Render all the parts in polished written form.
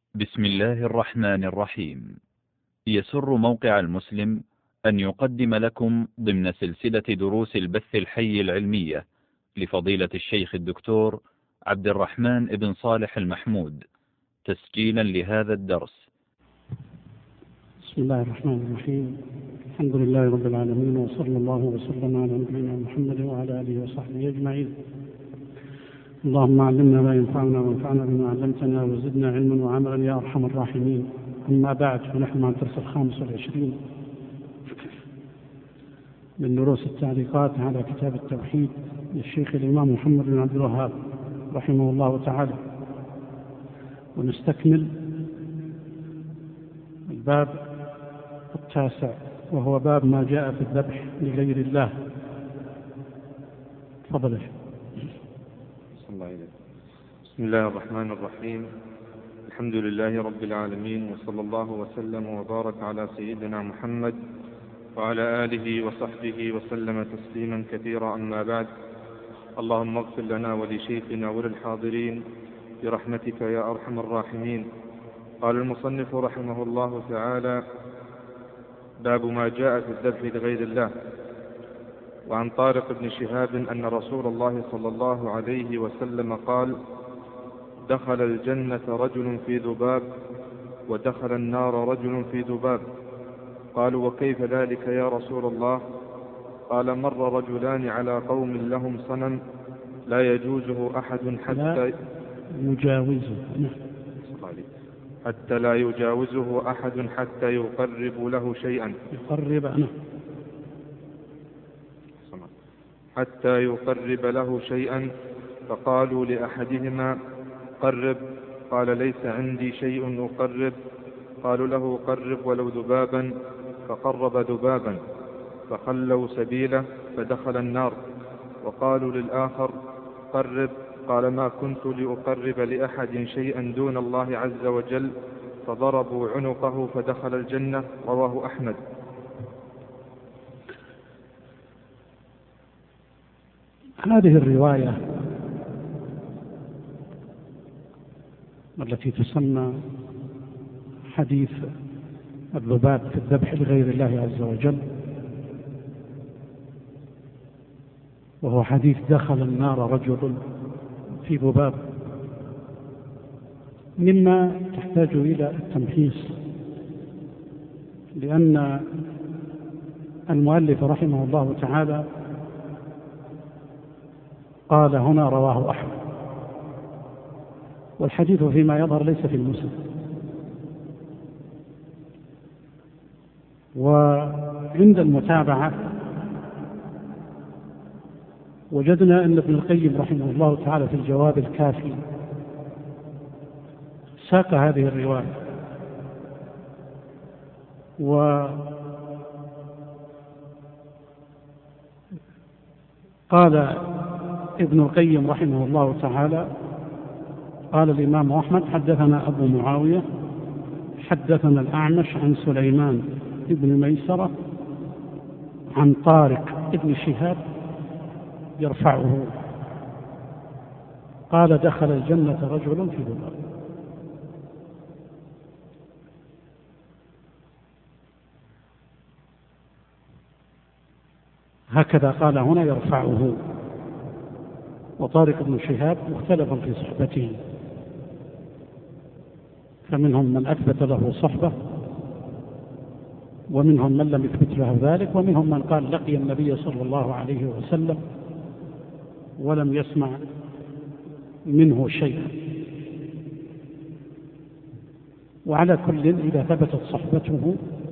بسم الله الرحمن الرحيم. يسر موقع المسلم أن يقدم لكم ضمن سلسلة دروس البث الحي العلمية لفضيلة الشيخ الدكتور عبد الرحمن بن صالح المحمود تسجيلا لهذا الدرس. بسم الله الرحمن الرحيم. الحمد لله رب العالمين، وصلى الله وسلم على نبينا محمد وعلى آله وصحبه أجمعين. اللهم علمنا ما ينفعنا وانفعنا بما علمتنا وزدنا علما وعملا يا أرحم الراحمين. أما بعد، فنحن مع الدرس 25 من دروس التعليقات على كتاب التوحيد للشيخ الإمام محمد بن عبد الوهاب رحمه الله تعالى، ونستكمل الباب 9 وهو باب ما جاء في الذبح لغير الله. تفضل. بسم الله الرحمن الرحيم. الحمد لله رب العالمين، وصلى الله وسلم وبارك على سيدنا محمد وعلى آله وصحبه وسلم تسليما كثيرا. أما بعد، اللهم اغفر لنا ولشيخنا وللحاضرين برحمتك يا أرحم الراحمين. قال المصنف رحمه الله تعالى: باب ما جاء في الذبح لغير الله. وعن طارق بن شهاب أن رسول الله صلى الله عليه وسلم قال: دخل الجنة رجل في ذباب، ودخل النار رجل في ذباب. قالوا: وكيف ذلك يا رسول الله؟ قال: مر رجلان على قوم لهم صنم لا يجوزه أحد حتى لا يجاوزه أحد حتى يقرب له شيئا. فقالوا لأحدهما: قرب. قال: ليس عندي شيء أقرب. قالوا له: قرب ولو ذبابا. فقرب ذبابا، فخلوا سبيله فدخل النار. وقالوا للآخر: قرب. قال: ما كنت لأقرب لأحد شيئا دون الله عز وجل. فضربوا عنقه فدخل الجنة. رواه أحمد. هذه الرواية التي تسمى حديث الذباب في الذبح لغير الله عز وجل، وهو حديث دخل النار رجل في ذباب، مما تحتاج إلى التمحيص، لأن المؤلف رحمه الله تعالى قال هنا رواه أحمد، والحديث فيما يظهر ليس في المسند. وعند المتابعة وجدنا أن ابن القيم رحمه الله تعالى في الجواب الكافي ساق هذه الرواية، وقال ابن القيم رحمه الله تعالى: قال الإمام أحمد: حدثنا أبو معاوية حدثنا الأعمش عن سليمان بن ميسرة عن طارق بن شهاب يرفعه، قال: دخل الجنة رجل في ذباب. هكذا قال هنا يرفعه. وطارق بن شهاب مختلف في صحبته، فمنهم من أثبت له صحبة، ومنهم من لم يثبت له ذلك، ومنهم من قال لقي النبي صلى الله عليه وسلم ولم يسمع منه شيئا. وعلى كل إذا ثبتت صحبته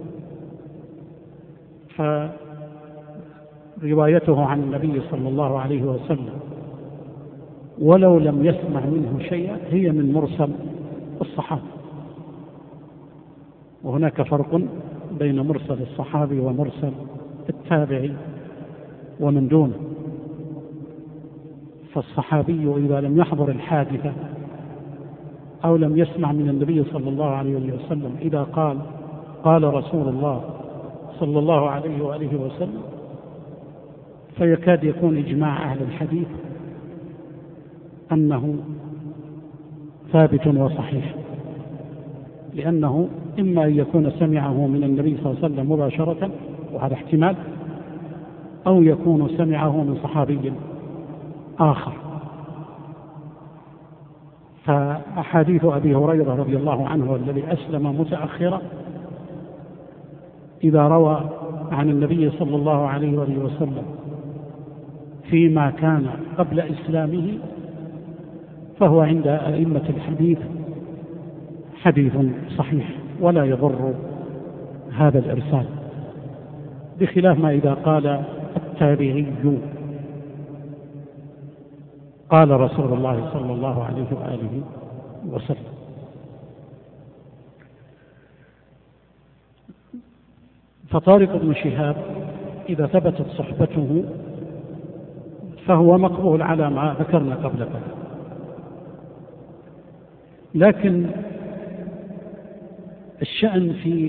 فروايته عن النبي صلى الله عليه وسلم ولو لم يسمع منه شيئا هي من مرسل الصحابة. وهناك فرق بين مرسل الصحابي ومرسل التابعي ومن دونه. فالصحابي إذا لم يحضر الحادثة أو لم يسمع من النبي صلى الله عليه وسلم إذا قال رسول الله صلى الله عليه وآله وسلم، فيكاد يكون إجماع أهل الحديث أنه ثابت وصحيح. لأنه إما أن يكون سمعه من النبي صلى الله عليه وسلم مباشرة، وهذا احتمال، أو يكون سمعه من صحابي آخر. فأحاديث أبي هريرة رضي الله عنه الذي أسلم متأخرا إذا روى عن النبي صلى الله عليه وآله وسلم فيما كان قبل إسلامه فهو عند أئمة الحديث حديث صحيح ولا يضر هذا الإرسال، بخلاف ما إذا قال التابعي قال رسول الله صلى الله عليه وآله وسلم. فطارق بن شهاب إذا ثبتت صحبته فهو مقبول على ما ذكرنا قبل ذلك، لكن الشأن في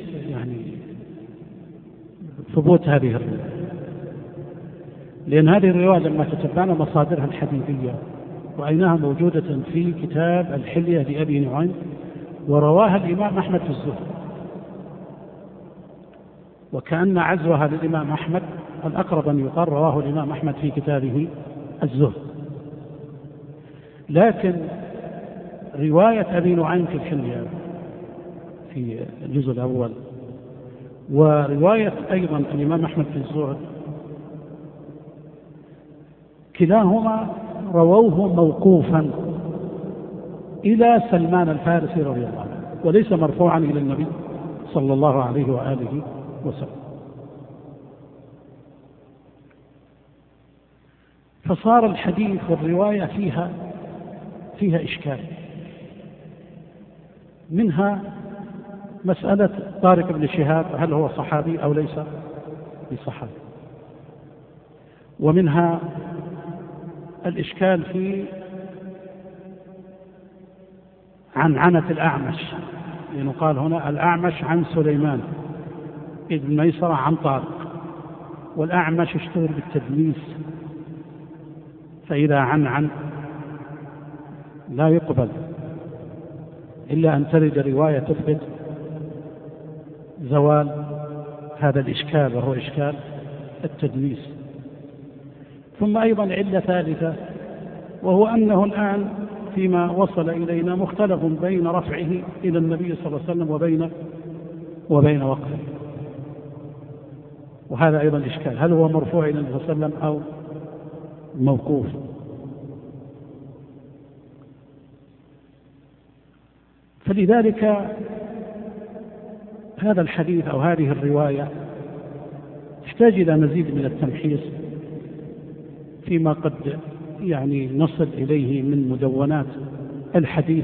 ثبوت هذه الرواية، لأن هذه الرواية لما تتبعنا مصادرها الحديثية رأيناها موجودة في كتاب الحلية لأبي نعيم، ورواها الإمام أحمد في الزهد، وكأن عزوها للإمام أحمد الأقرب أن يقال رواه الإمام أحمد في كتابه الزهد. لكن رواية أبي نعيم في الحلية في الجزء الأول، ورواية أيضا الإمام أحمد في الزهد، كلاهما رووه موقوفا إلى سلمان الفارسي رضي الله عنه، وليس مرفوعا إلى النبي صلى الله عليه وآله وسلم. فصار الحديث والرواية فيها إشكال، منها مسألة طارق بن شهاب هل هو صحابي أو ليس بصحابي، ومنها الإشكال في عنعنة الأعمش، لأنه قال هنا الأعمش عن سليمان ابن ميسرة عن طارق، والأعمش اشتهر بالتدليس، فإذا عن لا يقبل إلا أن ترد رواية تثبت زوال هذا الإشكال، وهو إشكال التدليس. ثم أيضا علة ثالثة، وهو أنه الآن فيما وصل إلينا مختلف بين رفعه إلى النبي صلى الله عليه وسلم وبين وقفه، وهذا أيضا إشكال، هل هو مرفوع إلى النبي صلى الله عليه وسلم أو موقوف؟ فلذلك هذا الحديث أو هذه الرواية تحتاج إلى مزيد من التمحيص فيما قد نصل إليه من مدونات الحديث،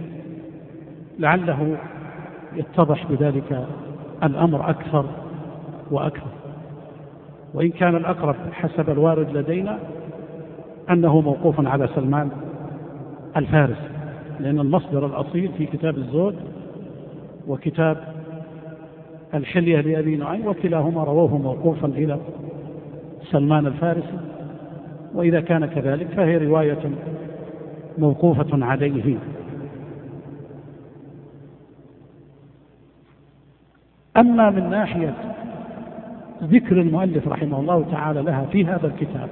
لعله يتضح بذلك الأمر أكثر وأكثر. وإن كان الأقرب حسب الوارد لدينا أنه موقوف على سلمان الفارسي، لأن المصدر الأصيل في كتاب الزهد وكتاب الحلية لأبي نعيم، وكلاهما رواه موقوفا إلى سلمان الفارسي، وإذا كان كذلك فهي رواية موقوفة عليه. أما من ناحية ذكر المؤلف رحمه الله تعالى لها في هذا الكتاب،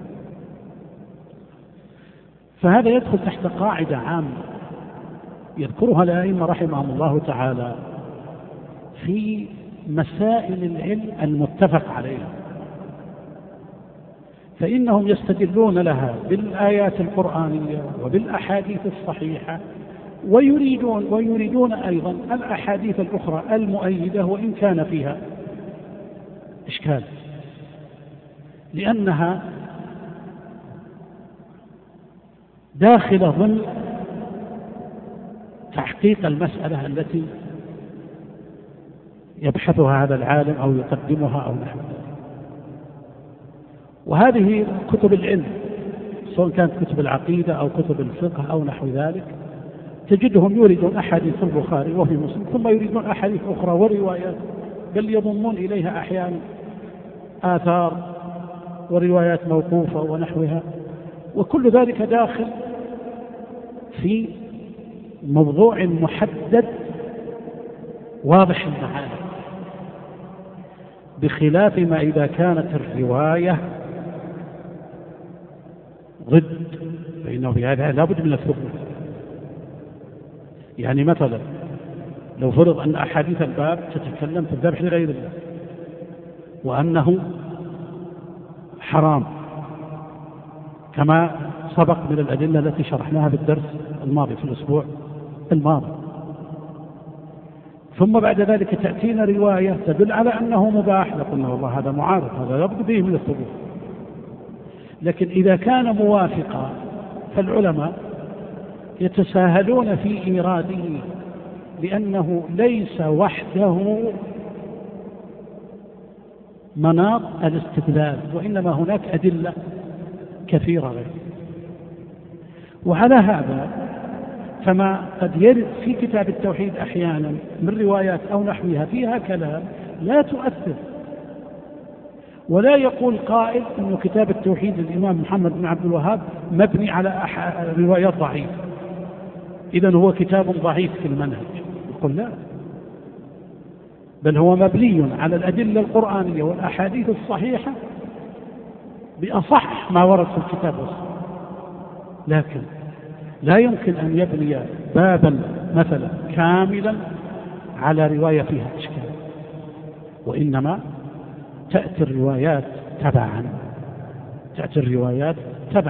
فهذا يدخل تحت قاعدة عامة يذكرها الأئمة رحمهم الله تعالى في مسائل العلم المتفق عليها، فإنهم يستدلون لها بالآيات القرآنية وبالأحاديث الصحيحة، ويريدون أيضا الأحاديث الأخرى المؤيدة وإن كان فيها إشكال، لأنها داخلة ضمن تحقيق المسألة التي يبحثها هذا العالم أو يقدمها أو نحو ذلك. وهذه كتب العلم سواء كانت كتب العقيدة أو كتب الفقه أو نحو ذلك، تجدهم يريدون أحاديث البخاري وفي مسلم، ثم يريدون أحاديث أخرى وروايات، بل يضمون إليها أحيانا آثار وروايات موقوفة ونحوها، وكل ذلك داخل في موضوع محدد واضح المعاني، بخلاف ما إذا كانت الرواية ضد، فإنه في هذا لابد من الثبوت. يعني مثلا لو فرض أن أحاديث الباب تتكلم في الذبح لغير الله وأنه حرام كما سبق من الأدلة التي شرحناها في الدرس الماضي في الأسبوع الماضي، ثم بعد ذلك تأتينا رواية تدل على أنه مباح، لقلنا والله هذا معارض، هذا لابد به من الثبوت. لكن إذا كان موافقا فالعلماء يتساهلون في إيراده، لأنه ليس وحده مناط الاستدلال، وإنما هناك أدلة كثيرة غير. وعلى هذا فما قد يرد في كتاب التوحيد أحيانا من روايات أو نحوها فيها كلام لا تؤثر، ولا يقول قائل أن كتاب التوحيد للإمام محمد بن عبد الوهاب مبني على روايات ضعيفة، إذن هو كتاب ضعيف في المنهج. يقول لا، بل هو مبني على الأدلة القرآنية والأحاديث الصحيحة بأصح ما ورد في الكتاب والسنة. لكن لا يمكن أن يبني بابا مثلا كاملا على رواية فيها إشكال، وإنما تأتي الروايات تبعا.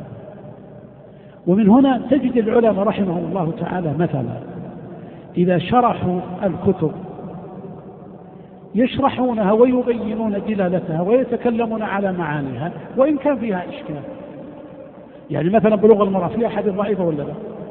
ومن هنا تجد العلماء رحمهم الله تعالى مثلا إذا شرحوا الكتب يشرحونها ويبينون دلالتها ويتكلمون على معانيها وإن كان فيها إشكال. يعني مثلا بلوغ المرأة فيها حديث ضعيفة ولا لا؟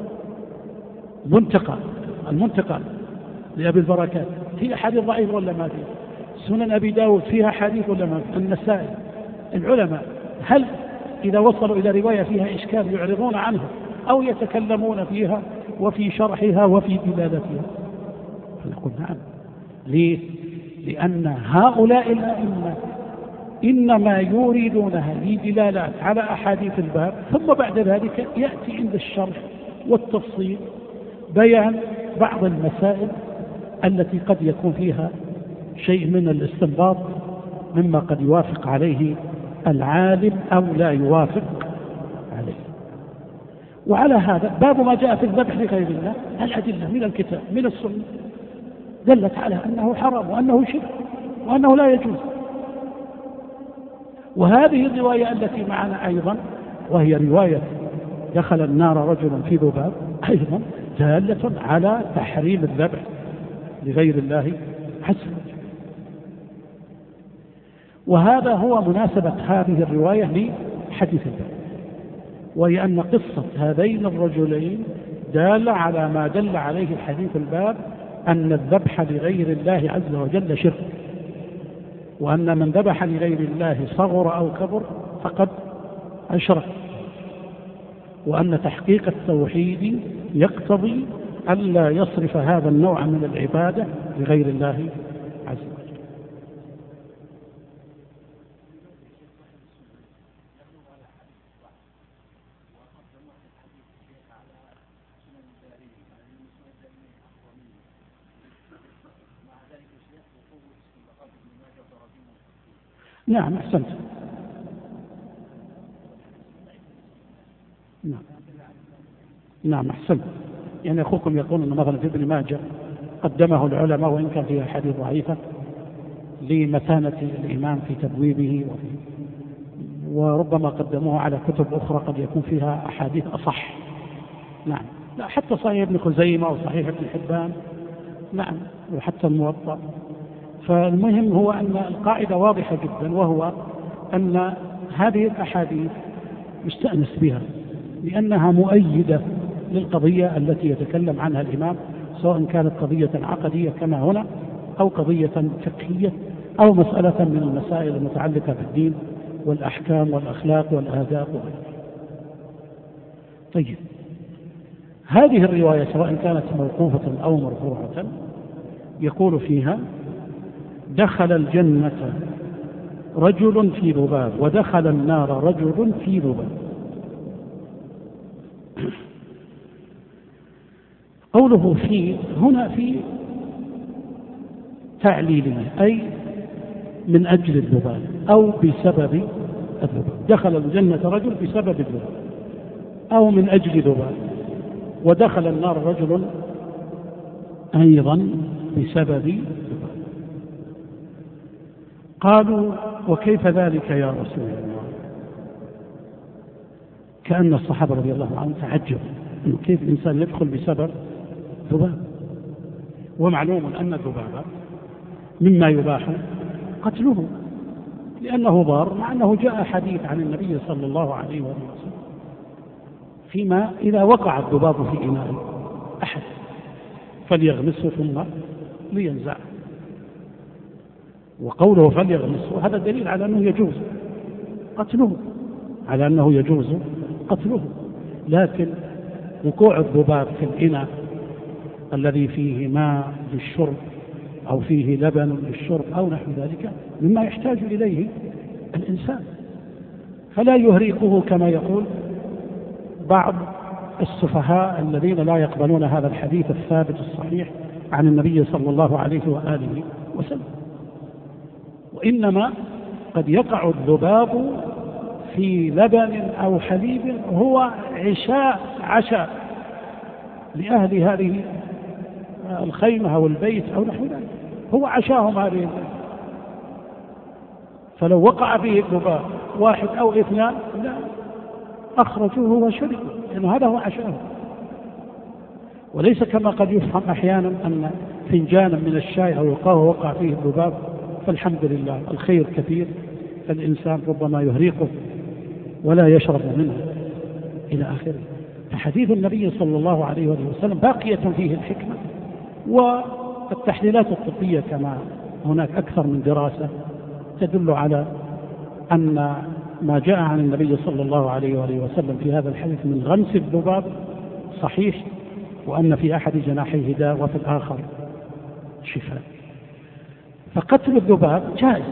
المنتقى لأبي البركات فيها حديث ضعيف ولا ما فيها؟ سنن أبي داود فيها حديث ولا ما فيها؟ النسائي. العلماء هل إذا وصلوا إلى رواية فيها إشكال يعرضون عنها أو يتكلمون فيها وفي شرحها وفي دلالتها؟ فنقول نعم. ليه؟ لأن هؤلاء الأئمة إنما يريدونها لدلالات على أحاديث الباب، ثم بعد ذلك يأتي عند الشرح والتفصيل بيان بعض المسائل التي قد يكون فيها شيء من الاستنباط مما قد يوافق عليه العالم أو لا يوافق عليه. وعلى هذا باب ما جاء في الذبح لغير الله الأدلة من الكتاب من السنة دلت على أنه حرام وأنه شرك وأنه لا يجوز. وهذه الرواية التي معنا أيضا وهي رواية دخل النار رجل في ذباب أيضا دالة على تحريم الذبح لغير الله عز وجل. وهذا هو مناسبة هذه الرواية لحديث الباب، وهي أن قصة هذين الرجلين دالة على ما دل عليه الحديث الباب، أن الذبح لغير الله عز وجل شرك، وأن من ذبح لغير الله صغر أو كبر فقد أشرك، وأن تحقيق التوحيد يقتضي ألا يصرف هذا النوع من العبادة لغير الله عز وجل. نعم أحسنت. نعم أحسنت. يعني أخوكم يقول أن مثلا في ابن ماجه قدمه العلماء وإن كان فيها حديث ضعيفة لمتانة الإمام في تبويبه، وربما قدموه على كتب أخرى قد يكون فيها أحاديث أصح. نعم، لا حتى صحيح ابن خزيمة وصحيح ابن حبان، نعم، وحتى الموطأ. فالمهم هو أن القاعدة واضحة جدا، وهو أن هذه الأحاديث يستأنس بها لأنها مؤيدة للقضية التي يتكلم عنها الإمام، سواء كانت قضية عقدية كما هنا أو قضية فقهية أو مسألة من المسائل المتعلقة بالدين والأحكام والأخلاق والآداب وغيرها. طيب، هذه الرواية سواء كانت موقوفة أو مرفوعة يقول فيها: دخل الجنة رجل في ذباب ودخل النار رجل في ذباب. قوله في هنا في تعليلية، أي من أجل الذباب أو بسبب الذباب. دخل الجنة رجل بسبب الذباب أو من أجل ذباب، ودخل النار رجل أيضا بسبب ذباب. قالوا وكيف ذلك يا رسول الله؟ كأن الصحابة رضي الله عنهم تعجبوا إنه كيف الإنسان يدخل بسبب ذباب، ومعلوم أن الذباب مما يباح قتله لأنه ضار، مع أنه جاء حديث عن النبي صلى الله عليه وسلم فيما إذا وقع الذباب في إناء أحد فليغمسه ثم لينزعه، وقوله فليغمسه هذا دليل على أنه يجوز قتله، على أنه يجوز قتله. لكن وقوع الذباب في الإناء الذي فيه ماء للشرب أو فيه لبن للشرب أو نحو ذلك مما يحتاج إليه الإنسان، فلا يهريقه كما يقول بعض السفهاء الذين لا يقبلون هذا الحديث الثابت الصحيح عن النبي صلى الله عليه وآله وسلم. وإنما قد يقع الذباب في لبن أو حليب هو عشاء لأهل هذه الخيمة أو البيت أو نحو ذلك، هو عشاهم هذه البيت. فلو وقع فيه الذباب واحد أو اثنان لا أخرجوه وشربوا، لأن هذا هو عشاهم. وليس كما قد يفهم أحيانا أن فنجانا من الشاي أو القهوة وقع فيه الذباب فالحمد لله الخير كثير، فالإنسان ربما يهريقه ولا يشرب منه إلى آخره. فحديث النبي صلى الله عليه وسلم باقية فيه الحكمة والتحليلات الطبية، كما هناك أكثر من دراسة تدل على أن ما جاء عن النبي صلى الله عليه وسلم في هذا الحديث من غمس الذباب صحيح، وأن في أحد جناحيه داء وفي الآخر شفاء. فقتل الذباب جائز،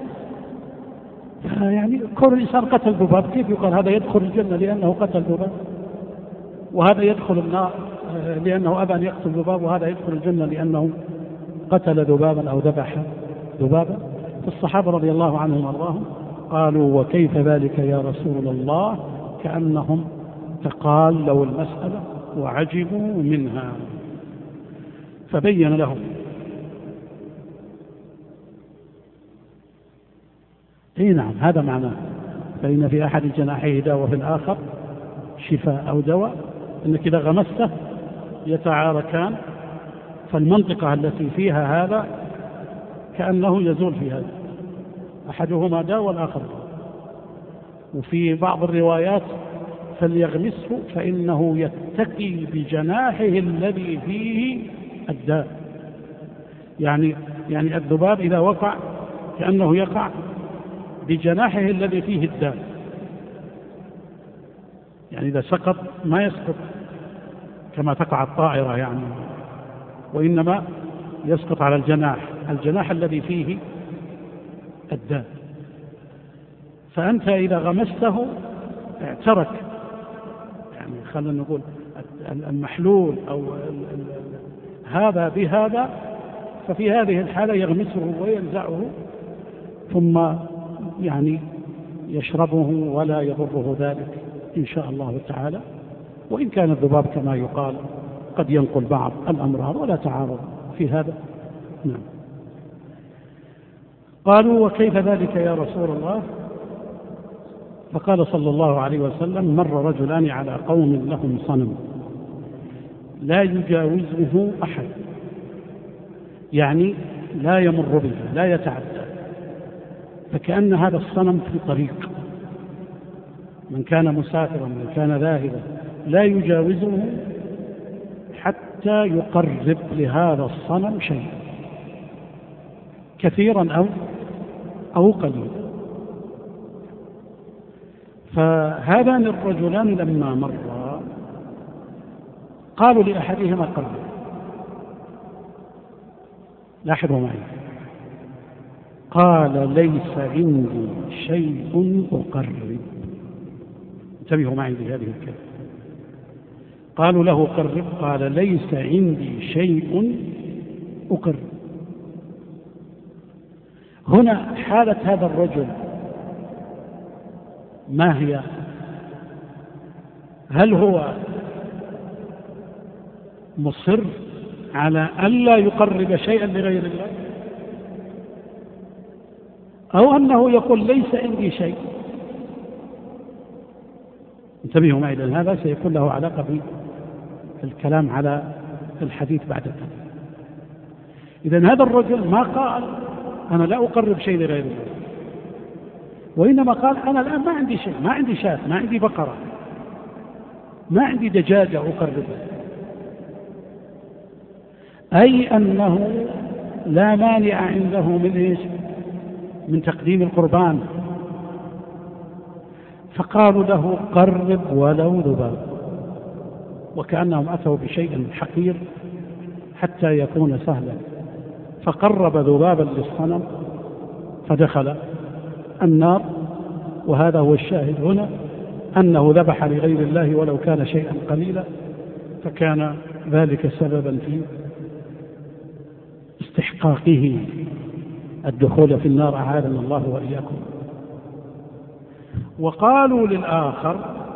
يعني كون الإنسان قتل الذباب كيف يقال هذا يدخل الجنة لأنه قتل الذباب، وهذا يدخل النار لأنه أبى أن يقتل الذباب، وهذا يدخل الجنة لأنه قتل ذبابا أو ذبح ذبابا؟ فالصحابة رضي الله عنهم وارضاهم قالوا وكيف ذلك يا رسول الله؟ كأنهم تقالوا المسألة وعجبوا منها، فبين لهم نعم هذا معناه، فإن في أحد الجناحيه داء وفي الآخر شفاء أو دواء، إنك إذا غمسته يتعاركان، فالمنطقة التي فيها هذا كأنه يزول في هذا، أحدهما داء والآخر دواء. وفي بعض الروايات فليغمسه فإنه يتقي بجناحه الذي فيه الداء، يعني الذباب إذا وقع كأنه يقع بجناحه الذي فيه الداء، يعني إذا سقط ما يسقط كما تقع الطائرة يعني، وإنما يسقط على الجناح الذي فيه الداء. فأنت إذا غمسته اعترك، يعني خلينا نقول المحلول أو هذا بهذا، ففي هذه الحالة يغمسه وينزعه ثم يعني يشربه ولا يضره ذلك إن شاء الله تعالى. وإن كان الذباب كما يقال قد ينقل بعض الأمراض ولا تعارض في هذا. نعم. قالوا وكيف ذلك يا رسول الله؟ فقال صلى الله عليه وسلم مر رجلان على قوم لهم صنم لا يجاوزه أحد، يعني لا يمر به لا يتعدى، فكأن هذا الصنم في طريق، من كان مسافرا من كان ذاهبا لا يجاوزه حتى يقرب لهذا الصنم شيء كثيرا أو قليلا. فهذان الرجلان لما مرا قالوا لأحدهما قرب، لاحظوا معي، قال ليس عندي شيء أقرب. انتبهوا معي بهذه الكلمة. قالوا له قرب، قال ليس عندي شيء أقرب. هنا حالة هذا الرجل ما هي؟ هل هو مصر على ألا يقرب شيئا لغير الله، أو أنه يقول ليس عندي شيء؟ انتبهوا معي، لأن هذا سيكون له علاقة بالكلام على الحديث بعد ذلك. إذن هذا الرجل ما قال أنا لا أقرب شيء لغير الله، وإنما قال أنا الآن ما عندي شيء، ما عندي شاة، ما عندي بقرة، ما عندي دجاجة أقربها، أي أنه لا مانع عنده من إيش؟ من تقديم القربان. فقالوا له قرب ولو ذباب، وكأنهم أتوا بشيء حقير حتى يكون سهلا، فقرب ذبابا للصنم فدخل النار. وهذا هو الشاهد هنا، أنه ذبح لغير الله ولو كان شيئا قليلا، فكان ذلك سببا في استحقاقه الدخول في النار، أعاذنا الله وإياكم. وقالوا للآخر،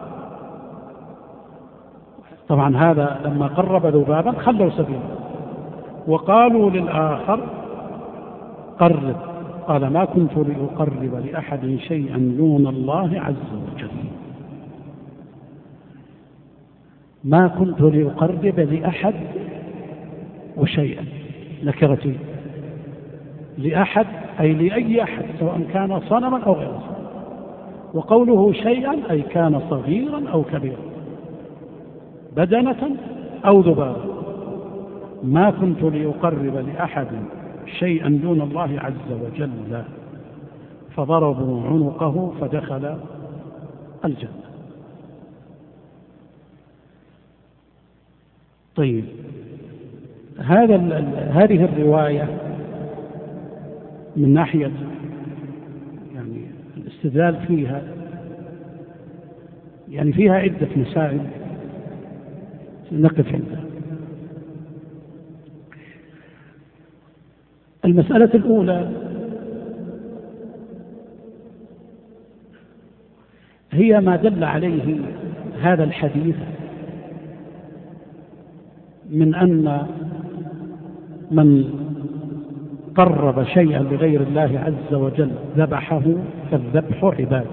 طبعا هذا لما قرب ذبابا خلوا سبيله، وقالوا للآخر قرب، قال ما كنت لأقرب لأحد شيئا دون الله عز وجل، ما كنت لأقرب لأحد وشيئا، نكرتي لأحد أي لأي أحد، سواء كان صنما أو غير صنم. وقوله شيئا أي كان صغيرا أو كبيرا، بدنة أو ذبابا، ما كنت لأقرب لأحد شيئا دون الله عز وجل، فضربوا عنقه فدخل الجنة. طيب، هذه الرواية من ناحية يعني الاستدلال فيها، يعني فيها عدة مسائل نقف عندها. المسألة الأولى هي ما دل عليه هذا الحديث من أن من قرب شيئا لغير الله عز وجل ذبحه فالذبح عبادة،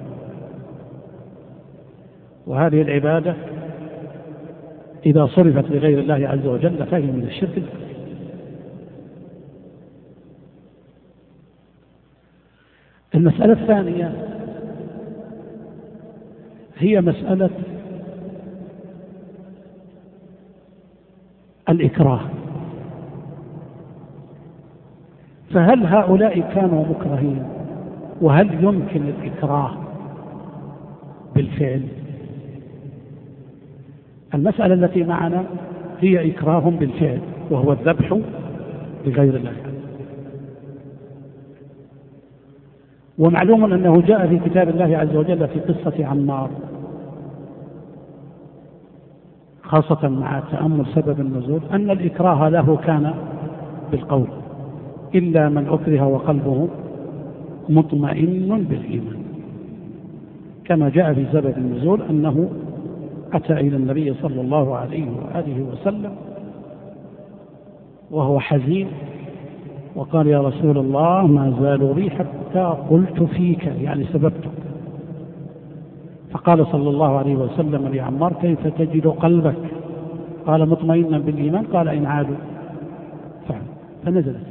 وهذه العبادة إذا صرفت لغير الله عز وجل فهي من الشرك الأكبر. المسألة الثانية هي مسألة الإكراه، فهل هؤلاء كانوا مكرهين؟ وهل يمكن الإكراه بالفعل؟ المسألة التي معنا هي إكراه بالفعل، وهو الذبح لغير الله. ومعلوم أنه جاء في كتاب الله عز وجل في قصة عمار، خاصة مع تأمل سبب النزول، أن الإكراه له كان بالقول، إلا من أكره وقلبه مطمئن بالإيمان، كما جاء في سبب النزول أنه أتى إلى النبي صلى الله عليه وآله وسلم وهو حزين، وقال يا رسول الله ما زالوا بي حتى قلت فيك، يعني سببتك. فقال صلى الله عليه وسلم لعمار كيف تجد قلبك؟ قال مطمئنا بالإيمان. قال إن عادوا فعلا، فنزلت.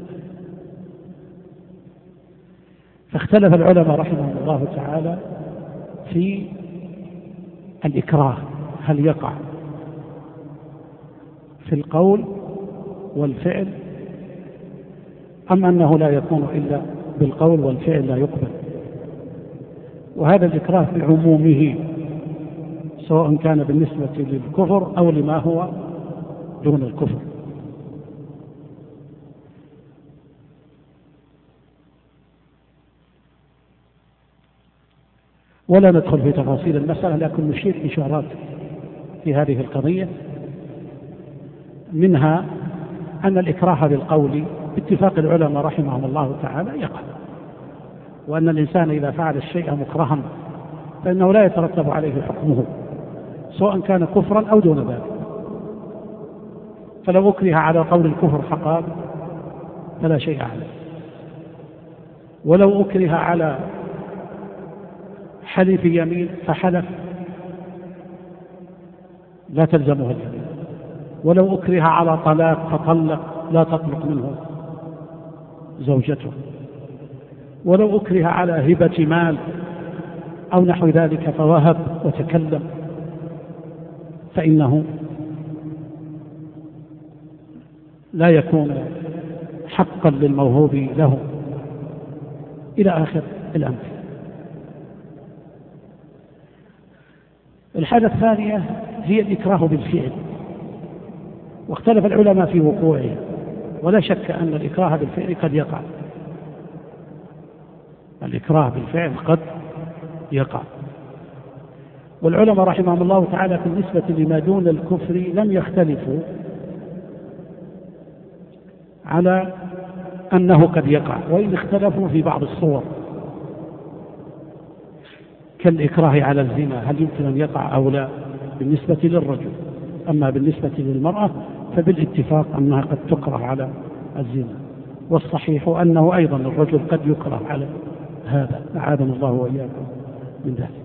فاختلف العلماء رحمهم الله تعالى في الإكراه، هل يقع في القول والفعل أم أنه لا يكون إلا بالقول والفعل لا يقبل؟ وهذا الإكراه بعمومه، سواء كان بالنسبة للكفر أو لما هو دون الكفر. ولا ندخل في تفاصيل المسألة، لكن نشير إشارات في هذه القضية، منها أن الإكراه بالقول باتفاق العلماء رحمهم الله تعالى يقع، وأن الإنسان إذا فعل الشيء مكرها فإنه لا يترتب عليه حكمه سواء كان كفرا أو دون ذلك. فلو أكره على قول الكفر فقال فلا شيء عليه، ولو أكره على حلف يمين فحلف لا تلزمه اليمين، ولو أكره على طلاق فطلق لا تطلق منه زوجته، ولو أكره على هبة مال أو نحو ذلك فوهب وتكلم فإنه لا يكون حقا للموهوب له، إلى آخر الأمثلة. الحالة الثانية هي الإكراه بالفعل، واختلف العلماء في وقوعه، ولا شك أن الإكراه بالفعل قد يقع. الإكراه بالفعل قد يقع، والعلماء رحمهم الله تعالى بالنسبة لما دون الكفر لم يختلفوا على أنه قد يقع، وإن اختلفوا في بعض الصور كالإكراه على الزنا هل يمكن أن يقع أو لا بالنسبة للرجل، أما بالنسبة للمرأة فبالاتفاق أنها قد تكره على الزنا، والصحيح أنه أيضا الرجل قد يكره على هذا، أعاذنا الله وإياكم من ذلك.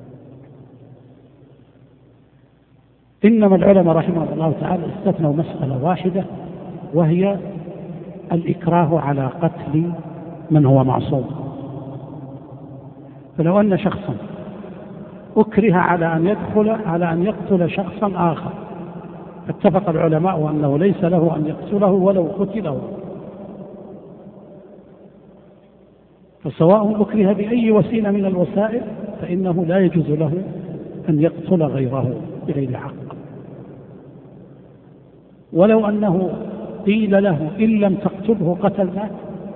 إنما العلماء رحمهم الله تعالى استثنوا مسألة واحدة، وهي الإكراه على قتل من هو معصوم. فلو أن شخصا أكره على أن يقتل شخصا آخر، اتفق العلماء أنه ليس له أن يقتله ولو قتله، فسواء أكره بأي وسيلة من الوسائل فإنه لا يجوز له أن يقتل غيره بغير حق. ولو أنه قيل له إن لم تقتله قتلناك،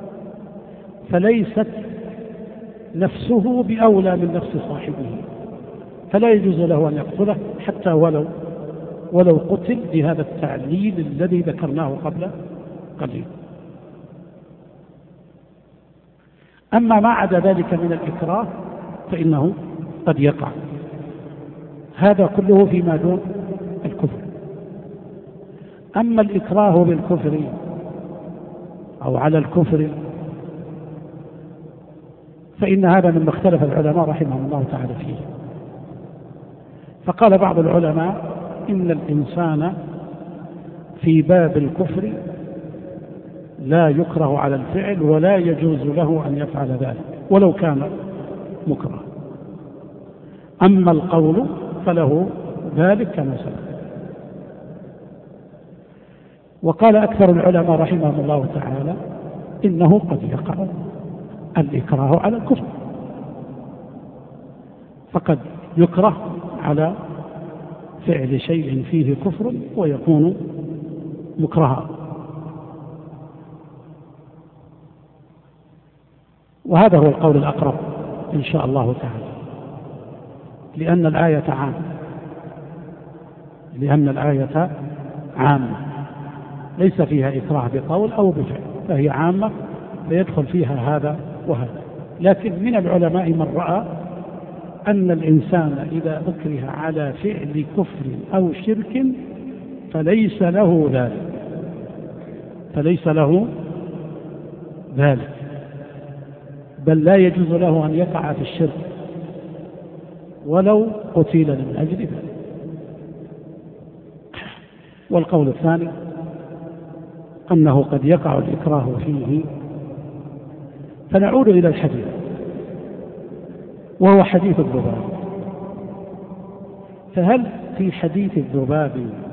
فليست نفسه بأولى من نفس صاحبه، فلا يجوز له أن يقتله حتى ولو قتل بهذا التعليل الذي ذكرناه قبل قليل. أما ما عدا ذلك من الإكراه فإنه قد يقع، هذا كله فيما دون الكفر. أما الإكراه بالكفر أو على الكفر فإن هذا مما اختلف العلماء رحمهم الله تعالى فيه. فقال بعض العلماء إن الإنسان في باب الكفر لا يكره على الفعل ولا يجوز له أن يفعل ذلك ولو كان مكره. أما القول فله ذلك كما سبق. وقال أكثر العلماء رحمهم الله تعالى إنه قد يقع الإكراه على الكفر، فقد يكره على فعل شيء فيه كفر ويكون مكرها. وهذا هو القول الأقرب إن شاء الله تعالى، لأن الآية عامة ليس فيها إكراه بقول أو بفعل، فهي عامة فيدخل فيها هذا وهذا. لكن من العلماء من رأى أن الإنسان إذا أكره على فعل كفر أو شرك فليس له ذلك، بل لا يجوز له أن يقع في الشرك ولو قتل من أجل ذلك. والقول الثاني أنه قد يقع الإكراه فيه. فنعود إلى الحديث، وهو حديث الذباب. فهل في حديث الذباب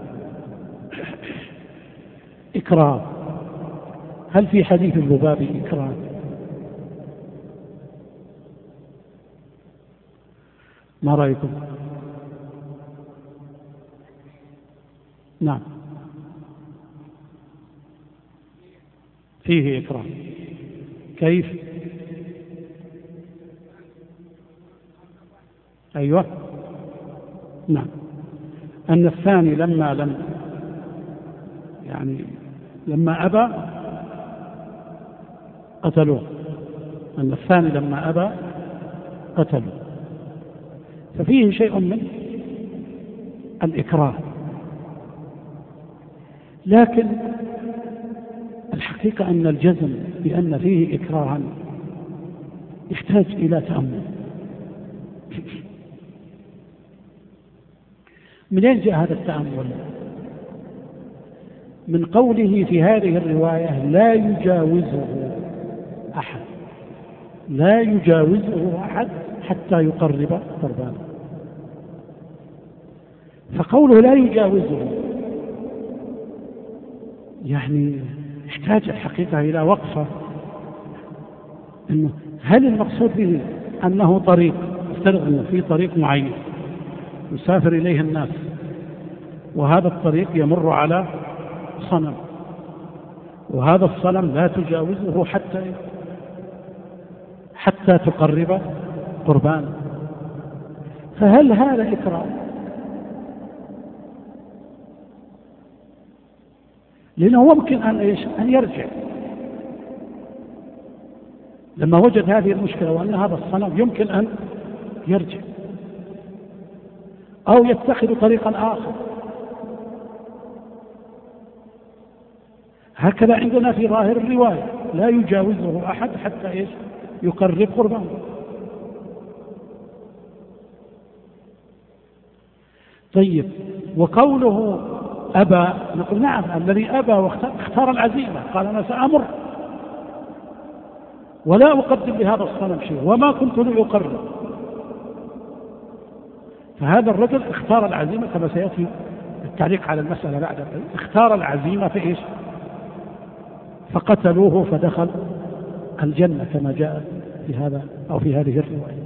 إكراه؟ هل في حديث الذباب إكراه؟ ما رأيكم؟ نعم فيه إكراه. كيف؟ أيوة نعم، أن الثاني لما لما أبى قتلوه، أن الثاني لما أبى قتلوه، ففيه شيء من الإكراه. لكن الحقيقة أن الجزم بأن فيه إكراها يحتاج إلى تأمل. منين جاء هذا التأمل؟ من قوله في هذه الرواية لا يجاوزه أحد، لا يجاوزه أحد حتى يقرب قربانه. فقوله لا يجاوزه يعني يحتاج الحقيقة إلى وقفة، إنه هل المقصود به أنه طريق استرغم في طريق معين يسافر إليه الناس، وهذا الطريق يمر على صنم، وهذا الصنم لا تجاوزه حتى تقرب قربانه، فهل هذا إكراه؟ لأنه ممكن أن يرجع لما وجد هذه المشكلة وأن هذا الصنم يمكن أن يرجع أو يتخذ طريقا آخر. هكذا عندنا في ظاهر الرواية لا يجاوزه أحد حتى يقرب قربانه. طيب، وقوله أبى، نقول نعم، الذي أبى واختار العزيمة، قال أنا سأمر ولا أقدم لهذا الصنم شيء وما كنت لأقرب، فهذا الرجل اختار العزيمة كما سيأتي التعليق على المسألة بعد ذلك، اختار العزيمة في إيش؟ فقتلوه فدخل الجنة كما جاء في هذا أو في هذه الرواية.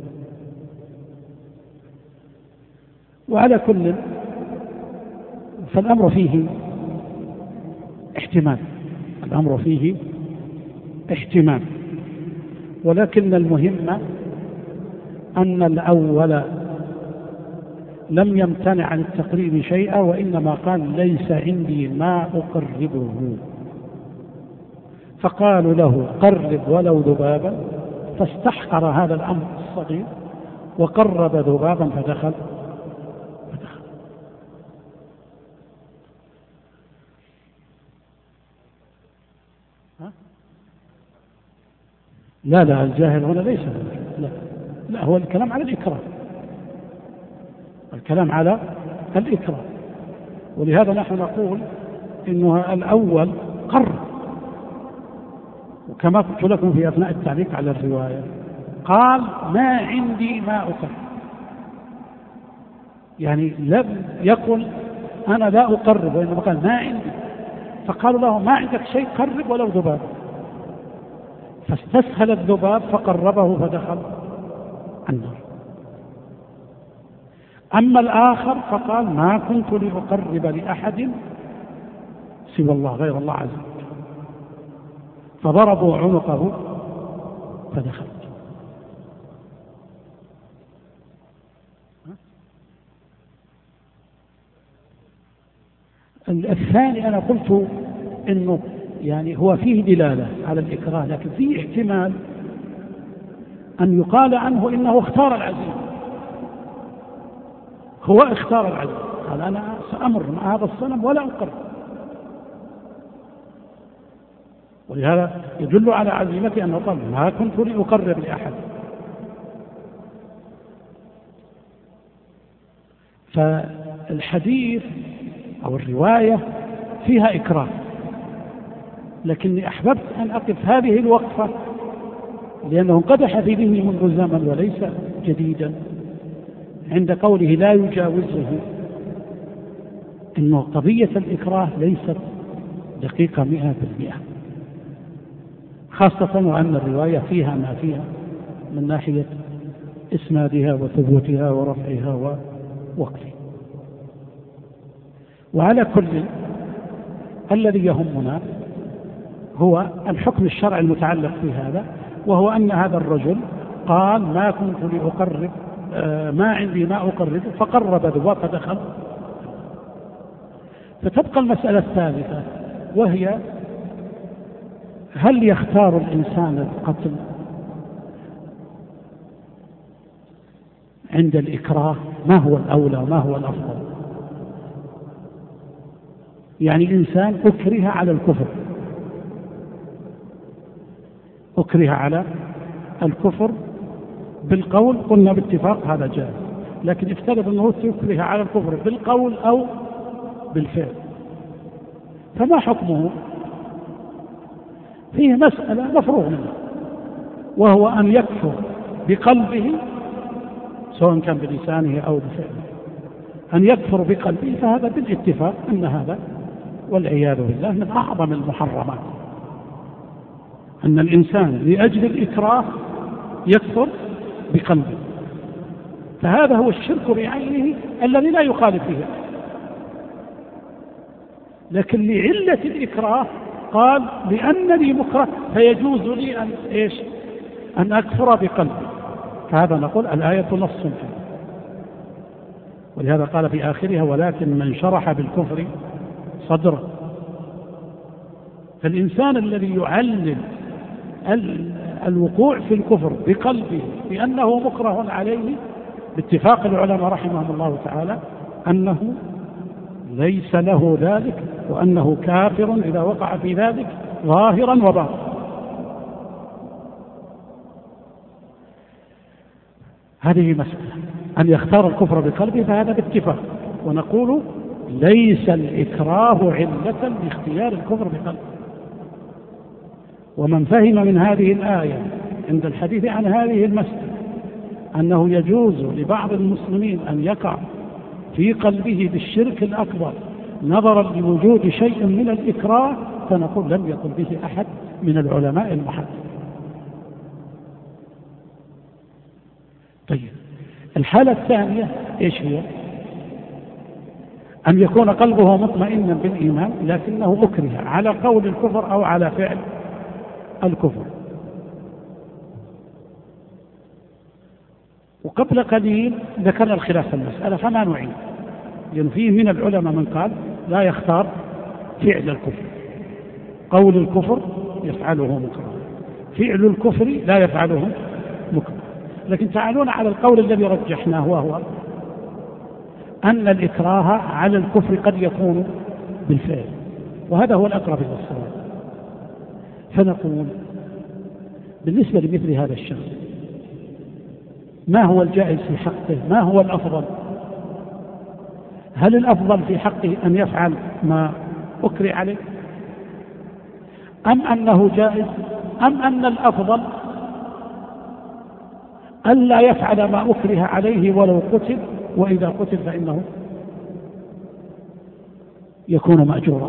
وعلى كل فالأمر فيه احتمال، الأمر فيه احتمال، ولكن المهم أن الأول لم يمتنع عن التقريب شيئا، وإنما قال ليس عندي ما أقربه، فقالوا له قرب ولو ذبابا، فاستحقر هذا الأمر الصغير وقرب ذبابا فدخل. لا الجاهل هنا ليس، لا هو الكلام على الإكراه، الكلام على الإكراه، ولهذا نحن نقول إنه الأول قرر، وكما قلت لكم في أثناء التعليق على الرواية قال ما عندي ما أقرب، يعني لم يقل أنا لا أقرب، وإنما قال ما عندي، فقالوا له ما عندك شيء قرب ولو ذباب، فاستسهل الذباب فقربه فدخل النار. أما الآخر فقال ما كنت لأقرب لأحد سوى الله غير الله عز وجل، فضربوا عنقه فدخل. الثاني أنا قلت إنه يعني هو فيه دلالة على الإكراه، لكن فيه احتمال أن يقال عنه إنه اختار العزيمة، هو اختار العزيمة، قال أنا سأمر مع هذا الصنم ولا أقرب، ولهذا يدل على عزيمتي أنه قال ما كنت لأقرب لأحد. فالحديث أو الرواية فيها إكراه، لكني أحببت أن أقف هذه الوقفة لأنه انقدح في ذهني منذ زمن وليس جديدا عند قوله لا يجاوزه، إنه قضية الإكراه ليست دقيقة 100%، خاصة وأن الرواية فيها ما فيها من ناحية إسنادها وثبوتها ورفعها ووقفها. وعلى كل الذي يهمنا هو الحكم الشرعي المتعلق في هذا، وهو أن هذا الرجل قال ما كنت لأقرب، ما عندي ما أقرب، فقرب ذباب فدخل. فتبقى المسألة الثالثة وهي: هل يختار الإنسان القتل عند الإكراه؟ ما هو الأولى وما هو الأفضل؟ يعني إنسان أكره على الكفر، أكره على الكفر بالقول، قلنا باتفاق هذا جائز، لكن افترض أنه يكره على الكفر بالقول أو بالفعل، فما حكمه؟ فيه مسألة مفروغ منها، وهو أن يكفر بقلبه سواء كان بلسانه أو بفعله. أن يكفر بقلبه فهذا بالاتفاق أن هذا والعياذ بالله من أعظم المحرمات، أن الإنسان لأجل الإكراه يكفر بقلبه، فهذا هو الشرك بعينه الذي لا يخالف فيه. لكن لعلة الإكراه قال: لأنني مكره فيجوز لي أن أكفر بقلبي، فهذا نقول الآية نص فيه. ولهذا قال في آخرها: ولكن من شرح بالكفر صدره. فالإنسان الذي يعلل الوقوع في الكفر بقلبه بأنه مكره عليه باتفاق العلماء رحمهم الله تعالى أنه ليس له ذلك، وأنه كافر إذا وقع في ذلك ظاهرا وباطنا. هذه مسألة أن يختار الكفر بقلبه، فهذا باتفاق، ونقول ليس الإكراه علة لاختيار الكفر بقلبه. ومن فهم من هذه الآية عند الحديث عن هذه المسألة أنه يجوز لبعض المسلمين أن يقع في قلبه بالشرك الأكبر نظرا لوجود شيء من الإكراه، فنقول لم يقل به أحد من العلماء المحدثين. طيب، الحالة الثانية إيش هي؟ أن يكون قلبه مطمئنا بالإيمان لكنه أكره على قول الكفر أو على فعل الكفر. وقبل قليل ذكرنا الخلاف في المسألة، فما نعيد، لأن فيه من العلماء من قال لا يختار فعل الكفر، قول الكفر يفعله مكره، فعل الكفر لا يفعله مكره. لكن تعالون على القول الذي رجحناه، وهو أن الإكراه على الكفر قد يكون بالفعل، وهذا هو الأقرب إلى الصواب. فنقول بالنسبة لمثل هذا الشخص ما هو الجائز في حقه؟ ما هو الأفضل؟ هل الأفضل في حقه أن يفعل ما أكره عليه، أم أنه جائز، أم أن الأفضل ألا يفعل ما أكره عليه ولو قتل، وإذا قتل فإنه يكون مأجورا،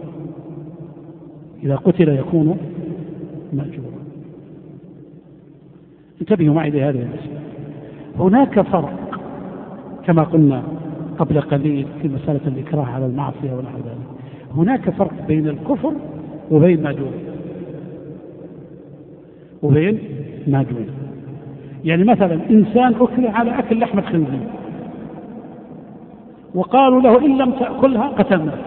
إذا قتل يكون مأجورا. انتبهوا معي لهذه المسألة. هناك فرق كما قلنا قبل قليل في مسألة الإكراه على المعصية ونحو ذلك، هناك فرق بين الكفر وبين ما دونه، وبين ما دونه. يعني مثلا إنسان أكره على أكل لحمة خنزير وقالوا له إن لم تأكلها قتلناك،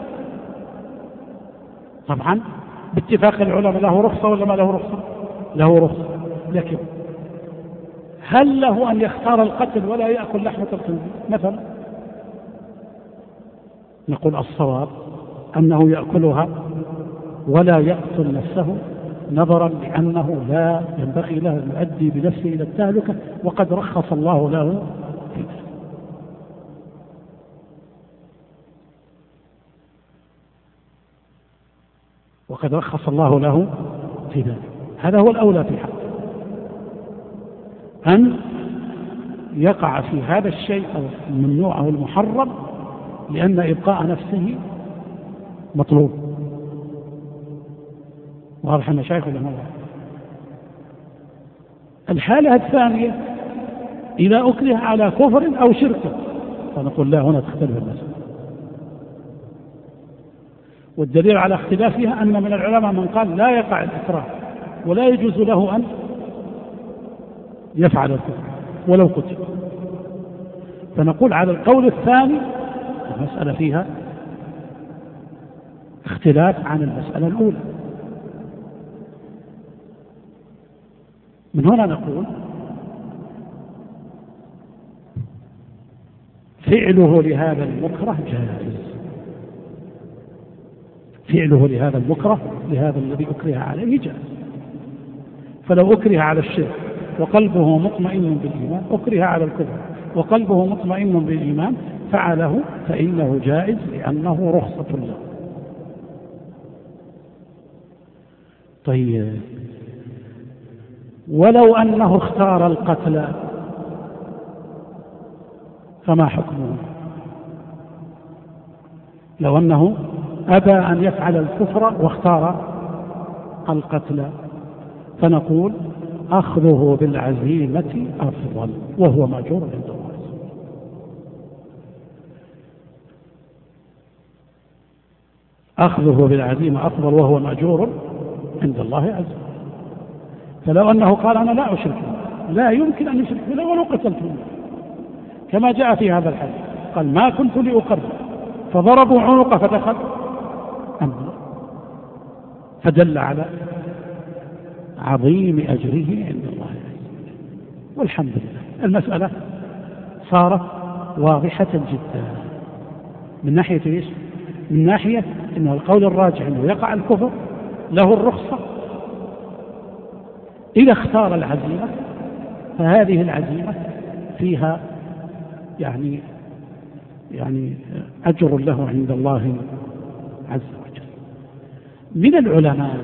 طبعا باتفاق العلماء له رخصة ولا ما له رخصة؟ له رخصة. لكن هل له أن يختار القتل ولا يأكل لحمة الخنزير مثلا؟ نقول الصواب أنه يأكلها ولا يقتل نفسه، نظرا لأنه لا ينبغي له أن يؤدي بنفسه إلى التهلكة، وقد رخص الله له في ذلك. وقد رخص الله له في ذلك. هذا هو الأولى في حقه، أن يقع في هذا الشيء الممنوع أو المحرم، لأن إبقاء نفسه مطلوب. واضح المشايخ ولا ما واضح؟ الحالة الثانية إذا أكره على كفر أو شرك، فنقول لا، هنا تختلف المسألة. والدليل على اختلافها أن من العلماء من قال لا يقع الإكراه ولا يجوز له أن يفعل الكفر ولو قتل. فنقول على القول الثاني المسألة فيها اختلاف عن المسألة الأولى. من هنا نقول فعله لهذا المكره جائز، فعله لهذا المكره، لهذا الذي أكره عليه جائز. فلو أكره على الشرك وقلبه مطمئن بالإيمان، أكره على الكفر وقلبه مطمئن بالإيمان، فعله فإنه جائز لأنه رخصة له. طيب ولو أنه اختار القتل فما حكمه؟ لو أنه أبى أن يفعل الكفر واختار القتل، فنقول أخذه بالعزيمة أفضل وهو مأجور عند الله. أخذه بالعزيمة أفضل وهو مأجور عند الله عز وجل. فلو أنه قال أنا لا أشرك، لا يمكن أن يشرك بالله ولو قتلته، كما جاء في هذا الحديث قال ما كنت لأقرب فضربوا عنقه فدخل أمر، فدل على عظيم أجره عند الله. والحمد لله المسألة صارت واضحة جدا من ناحية إيش؟ من ناحية أنه القول الراجح أنه يقع الكفر له الرخصة إذا اختار العزيمة، فهذه العزيمة فيها يعني أجر له عند الله عز وجل. من العلماء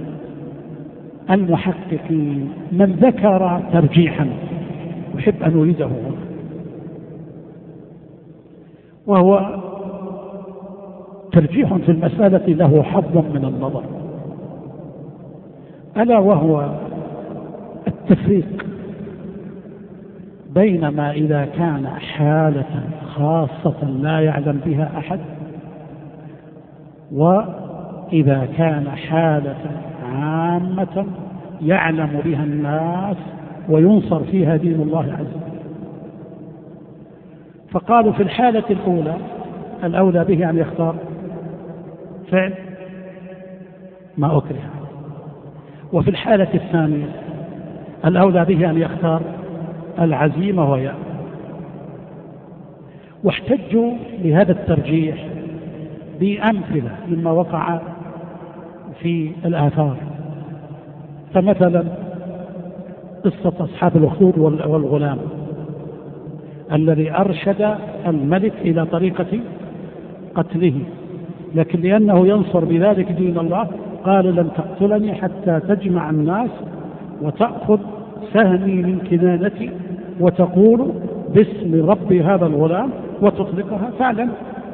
المحققين من ذكر ترجيحا أحب أن أريده هنا، وهو ترجيح في المسألة له حظ من النظر، ألا وهو التفريق بين ما إذا كان حالة خاصة لا يعلم بها أحد، وإذا كان حالة عامة يعلم بها الناس وينصر فيها دين الله عز وجل. فقالوا في الحالة الأولى الأولى به أن يختار فعل ما أكره، وفي الحالة الثانية الأولى به أن يختار العزيمة ويأمر. واحتجوا لهذا الترجيح بأمثلة مما وقع في الآثار، فمثلا قصة أصحاب الأخدود والغلام الذي أرشد الملك إلى طريقة قتله، لكن لأنه ينصر بذلك دين الله قال لن تقتلني حتى تجمع الناس وتأخذ سهمي من كنانتي وتقول باسم رب هذا الغلام وتطلقها. فعلا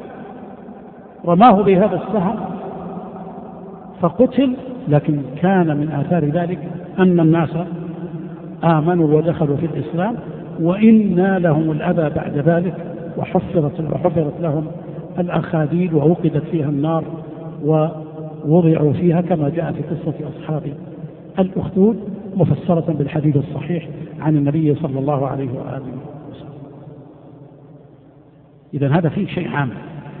رماه بهذا السهم فقتل، لكن كان من آثار ذلك أن الناس آمنوا ودخلوا في الإسلام، وإن لهم الأذى بعد ذلك، وحفرت لهم الأخاديد ووقدت فيها النار ووضعوا فيها كما جاء في قصة أصحاب الأخدود مفسرة بالحديث الصحيح عن النبي صلى الله عليه وآله وسلم. إذن هذا فيه شيء عام.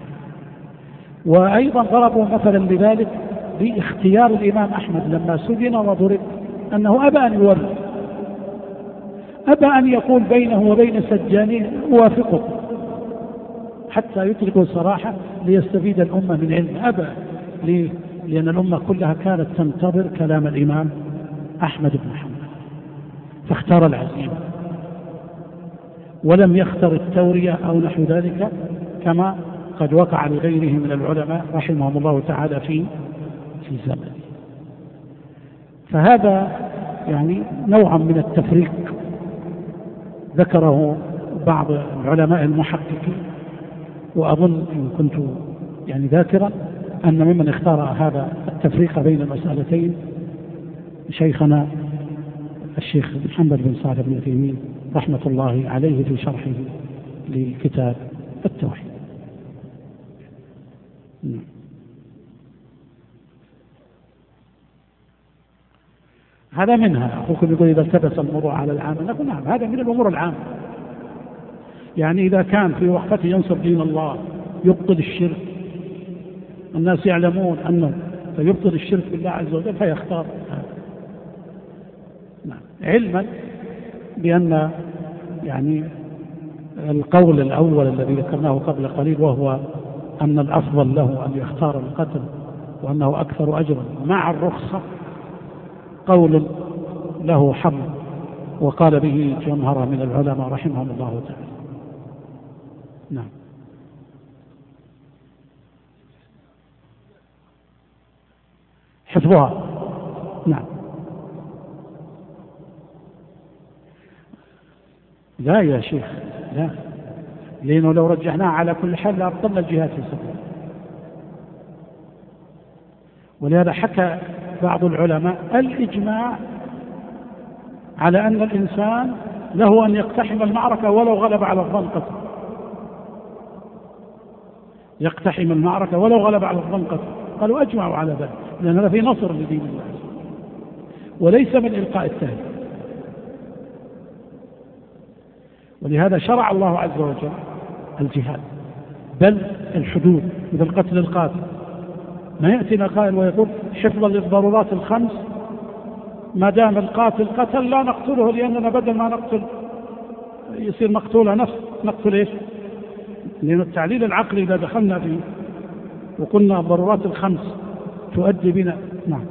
وأيضا ضربوا مثلا لذلك باختيار الإمام أحمد لما سجن وضرب أنه أبى أن يولي، أبى أن يقول بينه وبين سجانه أوافقه حتى يطلقوا صراحة ليستفيد الأمة من علم. أبى لأن الأمة كلها كانت تنتظر كلام الإمام أحمد بن حنبل، فاختار العزيمة ولم يختر التورية أو نحو ذلك كما قد وقع لغيره من العلماء رحمهم الله تعالى في زمنه. فهذا يعني نوع من التفريق ذكره بعض العلماء المحققين، وأظن إن كنت يعني ذاكرا أن ممن اختار هذا التفريق بين المسألتين شيخنا الشيخ محمد بن صالح بن عثيمين رحمة الله عليه في شرحه لكتاب التوحيد. هذا منها. أخوكم يقول إذا التبس الموضوع على العام، نقول نعم هذا من الأمور العامة. يعني إذا كان في وقفته ينصر دين الله يبطل الشرك الناس يعلمون أنه فيبطل الشرك بالله عز وجل فيختار هذا. نعم. علما بأن يعني القول الأول الذي ذكرناه قبل قليل وهو أن الأفضل له أن يختار القتل وأنه أكثر أجرا مع الرخصة قول له حظ وقال به جمهرة من العلماء رحمهم الله تعالى. نعم. حفظها. نعم. لا يا شيخ لا، لأنه لو رجحناها على كل حال لأبطلنا الجهاد في سبيل. ولهذا حكى بعض العلماء الإجماع على أن الإنسان له أن يقتحم المعركة ولو غلب على الظن قتل. يقتحم المعركة ولو غلب على الظن قتل. قالوا أجمعوا على ذلك لأن هذا في نصر لدين الله وليس من إلقاء التهم. ولهذا شرع الله عز وجل الجهاد بل الحدود مثل قتل القاتل. ما يأتينا قائل ويقول حفظا للضرورات الخمس ما دام القاتل قتل لا نقتله لأننا بدل ما نقتل يصير مقتول نفس نقتل إيش؟ لأن التعليل العقلي إذا دخلنا فيه وقلنا الضرورات الخمس تؤدي بنا. نعم.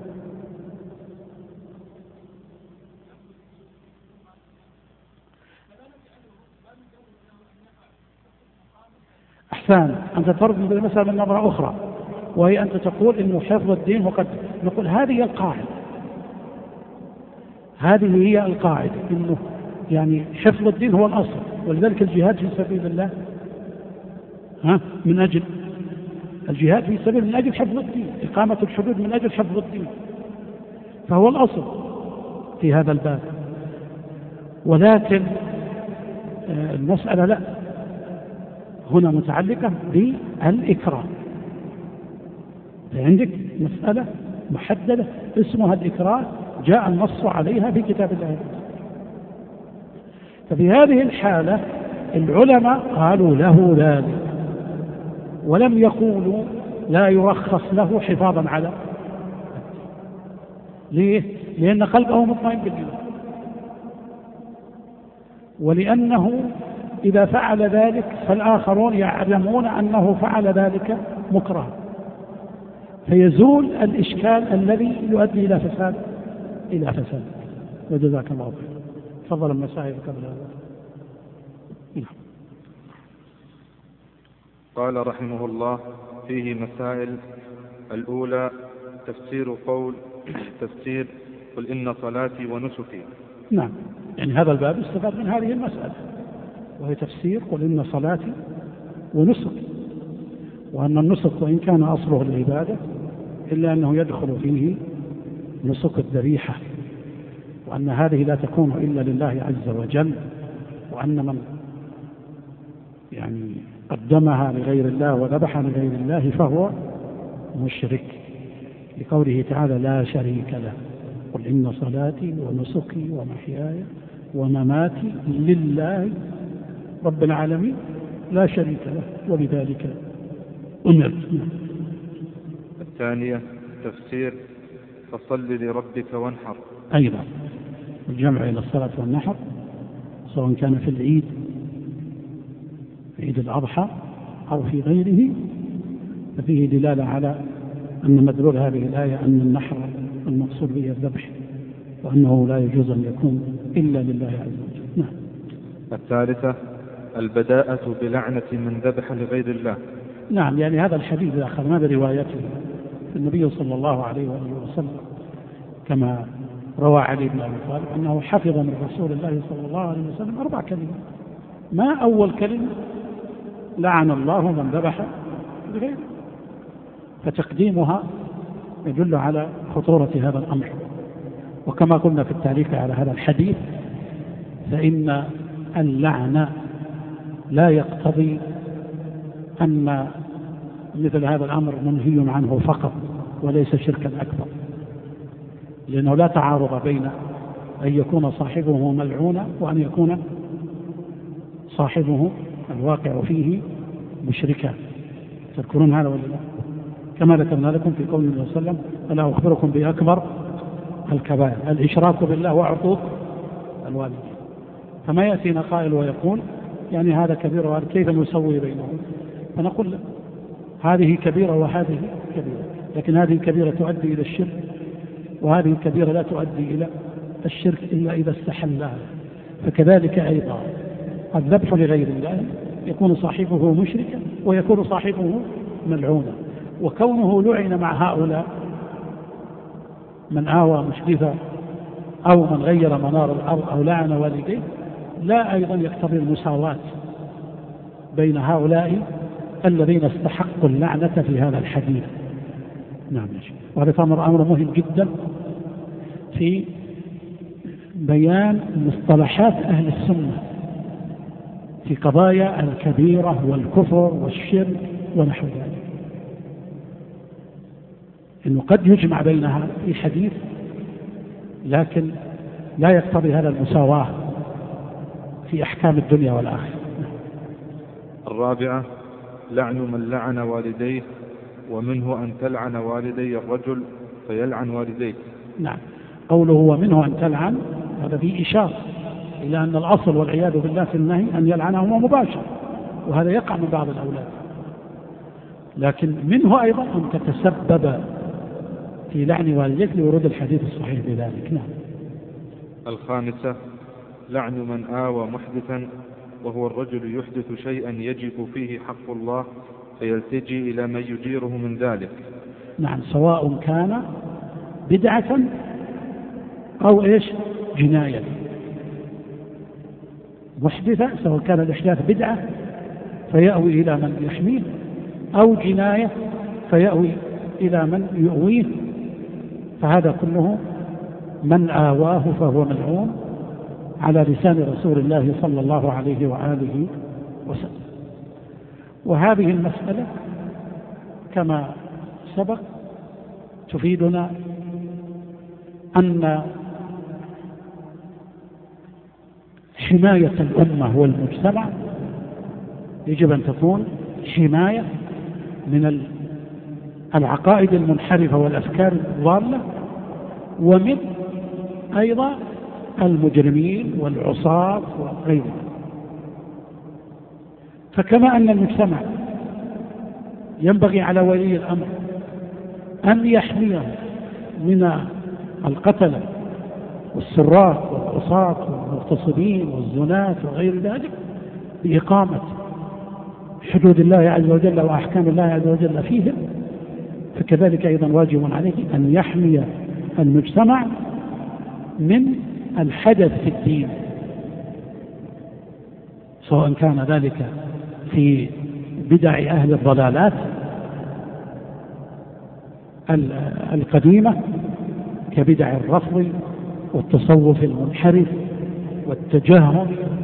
أحسن. أنت ترد المسألة من نظرة أخرى وهي أنت تقول إنه حفظ الدين وقد نقول هذه هي القاعدة. هذه هي القاعدة إنه يعني حفظ الدين هو الأصل. ولذلك الجهاد في سبيل الله من أجل الجهاد في سبيل من أجل حفظ الدين، إقامة الحدود من أجل حفظ الدين، فهو الأصل في هذا الباب. ولكن المسألة لا هنا متعلقة بالإكراه. عندك مسألة محددة اسمها الإكراه جاء النص عليها في كتاب الله. ففي هذه الحالة العلماء قالوا له ذلك ولم يقولوا لا يرخص له حفاظا على. ليه؟ لأن قلبه مطمئن بالله ولأنه إذا فعل ذلك فالآخرون يعلمون أنه فعل ذلك مكره فيزول الإشكال الذي يؤدي إلى فساد وجزاك الله خير. تفضل المسائل قبل هذا. قال رحمه الله فيه مسائل. الأولى تفسير قل إن صلاتي ونسكي. نعم. يعني هذا الباب استفاد من هذه المسألة وهي تفسير قل إن صلاتي ونسكي وأن النسك وإن كان أصله العبادة إلا أنه يدخل فيه نسك الذبيحة وأن هذه لا تكون إلا لله عز وجل وأن من يعني قدمها لغير الله وذبح لغير الله فهو مشرك لقوله تعالى لا شريك له قل إن صلاتي ونسكي ومحياي ومماتي لله رب العالمين لا شريك له وبذلك أمرت. الثانية تفسير فصل لربك وانحر. أيضا الجمع إلى الصلاة والنحر سواء كان في العيد في عيد الأضحى أو في غيره ففيه دلالة على أن مدلول هذه الآية أن النحر المقصود به الذبح وأنه لا يجوز أن يكون إلا لله عز وجل. نعم. الثالثة البداءة بلعنة من ذبح لغير الله. نعم. يعني هذا الحديث إذا أخذنا بروايته النبي صلى الله عليه وآله وسلم كما روى علي بن أبي طالب أنه حفظ من رسول الله صلى الله عليه وسلم 4 كلمات. ما أول كلمة لعن الله من ذبح لغيره فتقديمها يدل على خطورة هذا الأمر. وكما قلنا في التعليق على هذا الحديث فإن اللعن لا يقتضي أن مثل هذا الأمر منهي عنه فقط وليس شركا أكبر لأنه لا تعارض بين أن يكون صاحبه ملعونا وأن يكون صاحبه الواقع فيه مشركا. تذكرون هذا ولا لا؟ كما ذكرنا لكم في قول النبي صلى الله عليه وسلم: ألا أخبركم بأكبر الكبائر الإشراك بالله وعقوق الوالدين. فما يأتينا قائل ويقول يعني هذا كبير وهذا كيف نسوي بينهم؟ فنقول هذه كبيرة وهذه كبيرة، لكن هذه الكبيرة تؤدي إلى الشرك، وهذه الكبيرة لا تؤدي إلى الشرك إلا إذا استحلها. فكذلك أيضا الذبح لغير الله يكون صاحبه مشركا ويكون صاحبه ملعونا، وكونه لعن مع هؤلاء من آوى محدثا أو من غير منار الأرض أو لعن والديه لا أيضا يقتضي المساواة بين هؤلاء الذين استحقوا اللعنة في هذا الحديث. نعم يا شيخ. وهذا أمر مهم جدا في بيان مصطلحات أهل السنة في قضايا الكبيرة والكفر والشرك ونحو ذلك، إنه قد يجمع بينها في حديث لكن لا يقتضي هذا المساواة في أحكام الدنيا والآخرة. الرابعة: لعن من لعن والديه، ومنه أن تلعن والدي الرجل فيلعن والديك. نعم، قوله ومنه أن تلعن هذا فيه إشارة إلى أن الأصل والعياذ بالله في النهي أن يلعنهما مباشرة، وهذا يقع من بعض الأولاد، لكن منه أيضا أن تتسبب في لعن والديك لورود الحديث الصحيح بذلك. نعم. الخامسة: لعن من آوى محدثا، وهو الرجل يحدث شيئا يجب فيه حق الله فيلتجي إلى من يجيره من ذلك. نعم، سواء كان بدعة أو جناية. محدثة سواء كان الإحداث بدعة فيأوي إلى من يحميه، أو جناية فيأوي إلى من يؤويه، فهذا كله من آواه فهو ملعون على لسان رسول الله صلى الله عليه وآله وسلم. وهذه المسألة كما سبق تفيدنا أن حماية الأمة والمجتمع يجب أن تكون حماية من العقائد المنحرفة والأفكار الضالة، ومن أيضا المجرمين والعصاة وغيرهم. فكما أن المجتمع ينبغي على ولي الأمر أن يحميه من القتلة والسراق والعصاة والمغتصبين والزناة وغير ذلك بإقامة حدود الله عز وجل وأحكام الله عز وجل فيهم، فكذلك أيضا واجب عليه أن يحمي المجتمع من الحدث في الدين، سواء كان ذلك في بدع أهل الضلالات القديمة كبدع الرفض والتصوف المنحرف والتجهم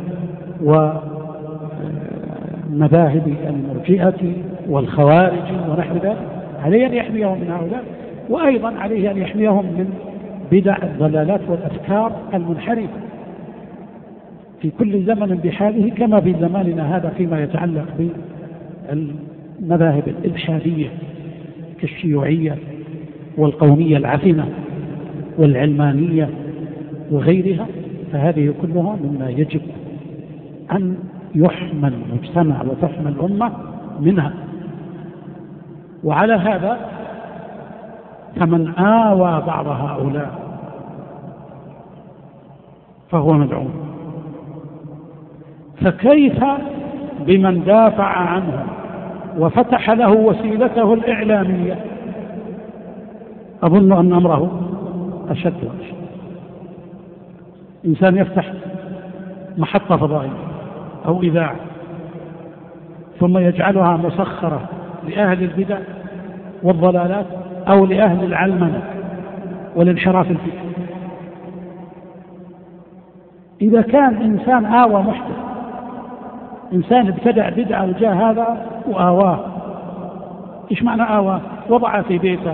ومذاهب المرجئة والخوارج ونحو ذلك، عليه أن يحميهم من هؤلاء، وأيضا عليه أن يحميهم من بدع الضلالات والأفكار المنحرفة في كل زمن بحاله، كما في زماننا هذا فيما يتعلق بالمذاهب الإلحادية كالشيوعية والقومية العفنة والعلمانية وغيرها، فهذه كلها مما يجب أن يحمى المجتمع وتحمى الأمة منها. وعلى هذا فمن آوى بعض هؤلاء فهو ملعون، فكيف بمن دافع عنه وفتح له وسيلته الإعلامية؟ أظن أن أمره أشد وأشد. إنسان يفتح محطة فضائية أو إذاعة ثم يجعلها مسخرة لأهل البدع والضلالات أو لأهل العلمنة والانحراف الفكري. إذا كان إنسان آوى محدث، إنسان ابتدع بدعة وجاء هذا وآواه، إيش معنى آواه؟ وضع في بيته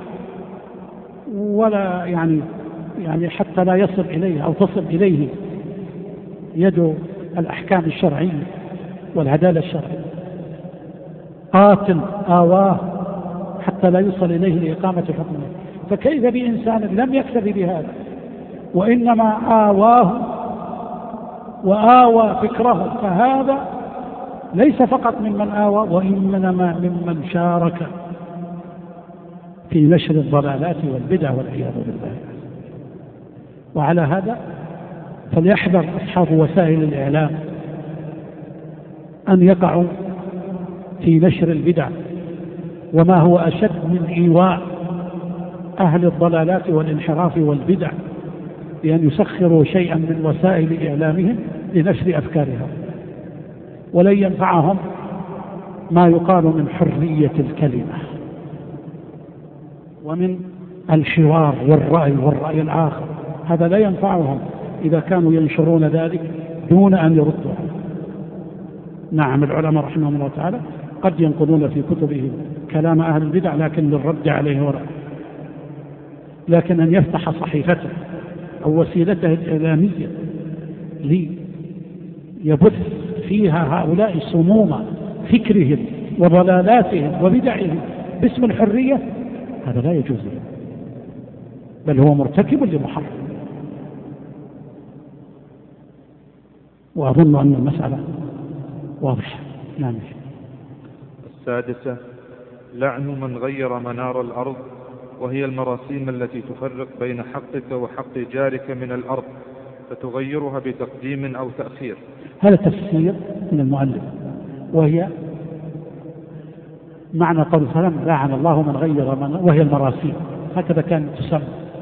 ولا يعني حتى لا يصل إليه أو تصل إليه يد الأحكام الشرعية والعدالة الشرعية. قاتل آواه حتى لا يوصل إليه لإقامة حكمه. فكيف بإنسان لم يكتفي بهذا وإنما آواه وآوى فكره، فهذا ليس فقط ممن آوى وإنما ممن شارك في نشر الضلالات والبدع والعياذ بالله. وعلى هذا فليحذر أصحاب وسائل الإعلام أن يقعوا في نشر البدع، وما هو أشد من إيواء أهل الضلالات والانحراف والبدع بأن يسخروا شيئا من وسائل إعلامهم لنشر أفكارها. ولن ينفعهم ما يقال من حرية الكلمة ومن الحوار والرأي الآخر، هذا لا ينفعهم إذا كانوا ينشرون ذلك دون أن يردوا. نعم، العلماء رحمهم الله تعالى قد ينقلون في كتبهم كلام أهل البدع لكن للرد عليه ورأي، لكن أن يفتح صحيفته أو وسيلته الإعلامية ليبث فيها هؤلاء سموم فكرهم وضلالاتهم وبدعهم باسم الحرية، هذا لا يجوز له، بل هو مرتكب لمحرم. وأظن أن المسألة واضحة. نعم. السادسة: لعن من غير منار الأرض، وهي المراسيم التي تفرق بين حقك وحق جارك من الأرض فتغيرها بتقديم أو تأخير. هذا تفسير من المؤلف، وهي معنى قول السلام: لعن الله من غير منار، وهي المراسيم. هكذا كانت تسمى،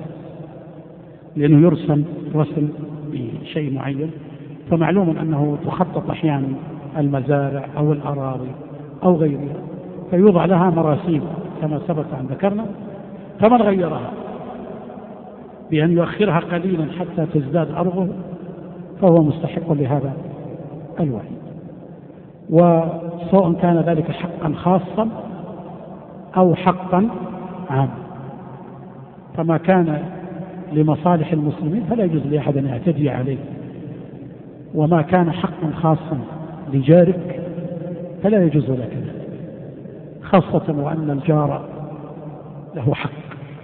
لأنه يرسم رسم بشيء معين، فمعلوم أنه تخطط أحيانا المزارع أو الأراضي أو غيرها، فيوضع لها مراسيم كما سبق أن ذكرنا. فمن غيرها بأن يؤخرها قليلا حتى تزداد أرضه فهو مستحق لهذا الوعيد، وسواء كان ذلك حقا خاصا أو حقا عاما. فما كان لمصالح المسلمين فلا يجوز لأحد أن يعتدي عليه، وما كان حقا خاصا لجارك فلا يجوز لك، خاصة وأن الجار له حق.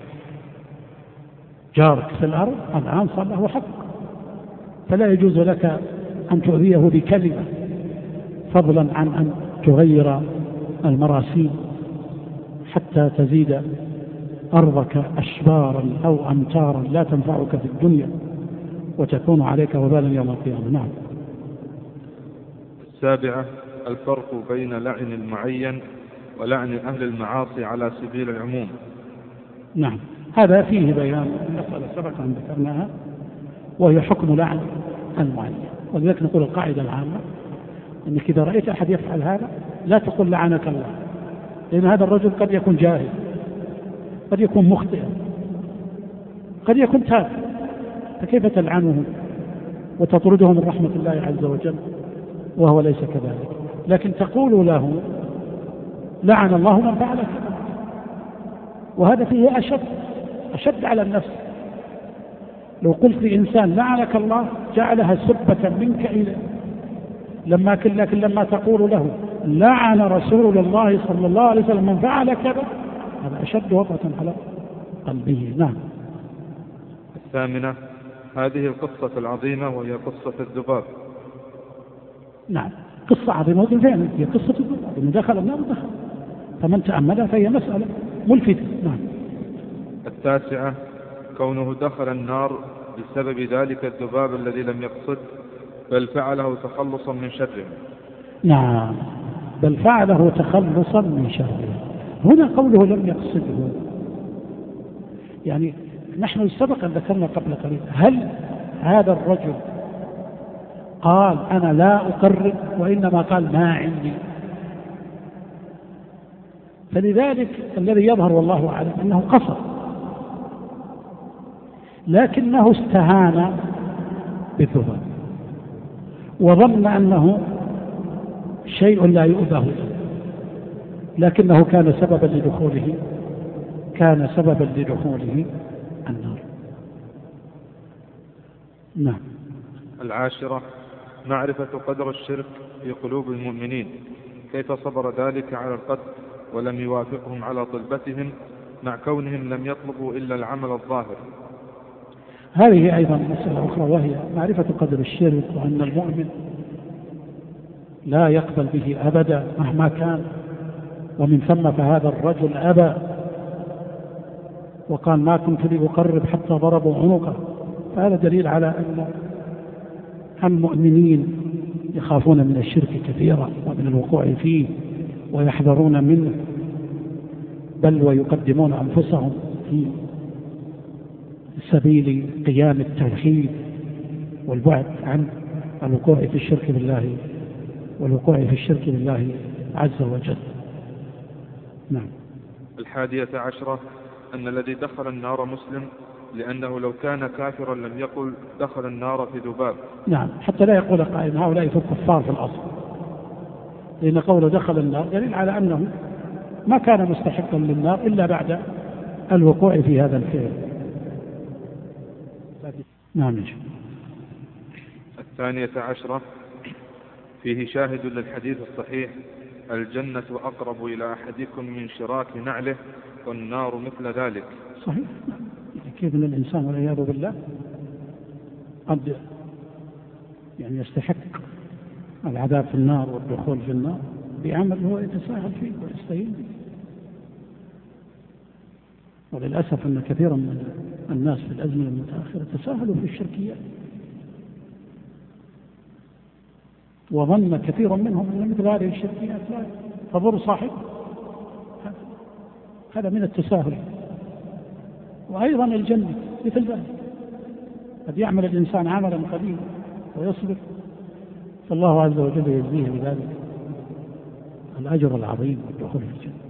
جارك في الأرض الآن صار له حق، فلا يجوز لك أن تؤذيه بكلمة، فضلا عن أن تغير المراسيم حتى تزيد أرضك أشبارا أو أمتارا لا تنفعك في الدنيا وتكون عليك وبالا يوم القيامة. نعم. السابعة: الفرق بين لعن المعين ولعن أهل المعاصي على سبيل العموم. نعم، هذا فيه بيان مسألة سبق أن ذكرناها، وهي حكم لعن المعين. ولذلك نقول القاعدة العامة أنك إذا رأيت أحد يفعل هذا لا تقل لعنك الله، لأن هذا الرجل قد يكون جاهل، قد يكون مخطئا، قد يكون تافه، فكيف تلعنه وتطرده من رحمة الله عز وجل وهو ليس كذلك؟ لكن تقول له لعن الله من فعل كذا، وهذا فيه أشد على النفس. لو قلت لإنسان لعنك الله جعلها سبة منك إليه، لكن لما تقول له لعن رسول الله صلى الله عليه وسلم من فعل كذا، هذا أشد وطأة على قلبه. نعم. الثامنة: هذه القصة العظيمة وهي قصة الذباب. نعم، قصة عظيمة فعلا، هي قصة الذباب، إن دخل النار دخل، فمن تأملها فهي مسألة ملفتة. نعم. التاسعة: كونه دخل النار بسبب ذلك الذباب الذي لم يقصد، بل فعله تخلصا من شره. نعم، بل فعله تخلصا من شره. هنا قوله لم يقصده، يعني نحن سبق أن ذكرنا قبل قليل، هل هذا الرجل قال أنا لا أقرب، وإنما قال ما عندي؟ فلذلك الذي يظهر والله أعلم أنه قصد، لكنه استهان بالذباب وظن أنه شيء لا يؤذه، لكنه كان سببا لدخوله النار. نعم. العاشرة: معرفة قدر الشرك في قلوب المؤمنين، كيف صبر ذلك على القتل ولم يوافقهم على طلبتهم مع كونهم لم يطلبوا إلا العمل الظاهر. هذه أيضا مسألة أخرى، وهي معرفة قدر الشرك، وأن المؤمن لا يقبل به أبدا مهما كان، ومن ثم فهذا الرجل أبى وقال ما كنت لأقرب حتى ضربوا عنقه. فهذا دليل على أن المؤمنين يخافون من الشرك كثيرا ومن الوقوع فيه ويحذرون منه، بل ويقدمون أنفسهم في سبيل قيام التوحيد والبعد عن الوقوع في الشرك بالله عز وجل. نعم. 11 أن الذي دخل النار مسلم، لأنه لو كان كافرا لم يقل دخل النار في ذباب. نعم، حتى لا يقول قائل هؤلاء في الكفار في الأصل، لأن قوله دخل النار دليل على أنه ما كان مستحقا للنار إلا بعد الوقوع في هذا الفعل. نعم. 12 فيه شاهد للحديث الصحيح: الجنة أقرب إلى أحدكم من شراك نعله والنار مثل ذلك. صحيح. كيف أن الإنسان والعياذ بالله قد يستحق العذاب في النار والدخول في النار بعمل هو يتساهل فيه ويستهين به. وللأسف أن كثيرا من الناس في الأزمنة المتأخرة تساهلوا في الشركيات، وظن كثير منهم أن مثل هذه الشركيات لا تضر صاحبه. هذا من التساهل. وأيضا الجنة مثل ذلك، قد يعمل الإنسان عملا قليلا ويصبر، فالله عز وجل يجزيه بذلك الأجر العظيم والدخول في الجنة.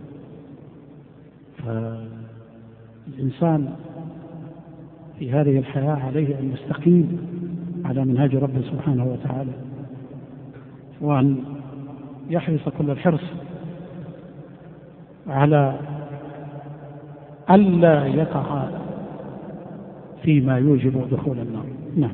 فالإنسان في هذه الحياة عليه أن يستقيم على منهاج ربه سبحانه وتعالى، وأن يحرص كل الحرص على ألا يقع فيما يوجب دخول النار. نعم.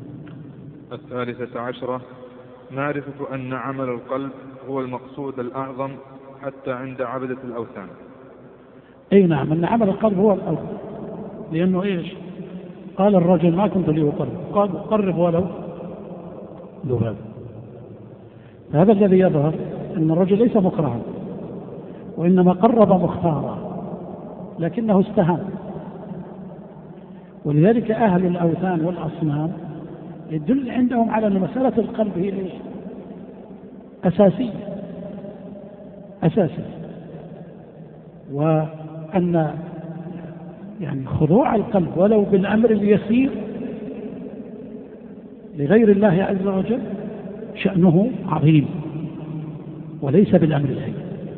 13 معرفة أن عمل القلب هو المقصود الأعظم حتى عند عبدة الأوثان. أي نعم، أن عمل القلب هو الأفضل، لأنه إيش؟ قال الرجل ما كنت لأقرب، قال قرب ولو ذباب. هذا الذي يظهر أن الرجل ليس مكرها، وإنما قرب مختارا لكنه استهان. ولذلك أهل الأوثان والأصنام يدل عندهم على أن مسألة القلب هي إيش؟ أساسية، وأن خضوع القلب ولو بالأمر اليسير لغير الله عز وجل شأنه عظيم وليس بالأمر الهين.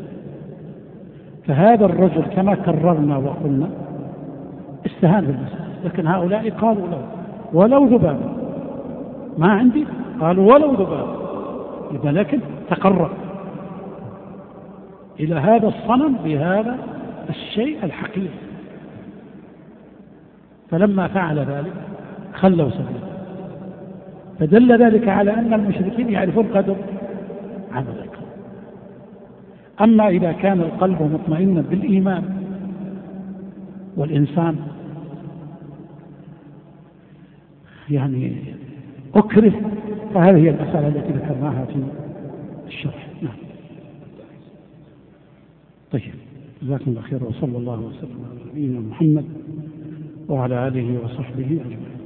فهذا الرجل كما كررنا وقلنا استهان بالمسألة، لكن هؤلاء قالوا له ولو ذباب، ما عندي، قالوا ولو ذباب، يبقى لكن تقرب إلى هذا الصنم بهذا الشيء الحقيقي. فلما فعل ذلك خلوا سبيله، فدل ذلك على أن المشركين يعرفون قدر عمل القلب. أما إذا كان القلب مطمئنا بالإيمان والإنسان أكره، فهذه هي المسألة التي ذكرناها في الشرح. نعم. طيب، جزاكم الله خير، وصلى الله وسلم على نبينا محمد وعلى آله وصحبه أجمعين.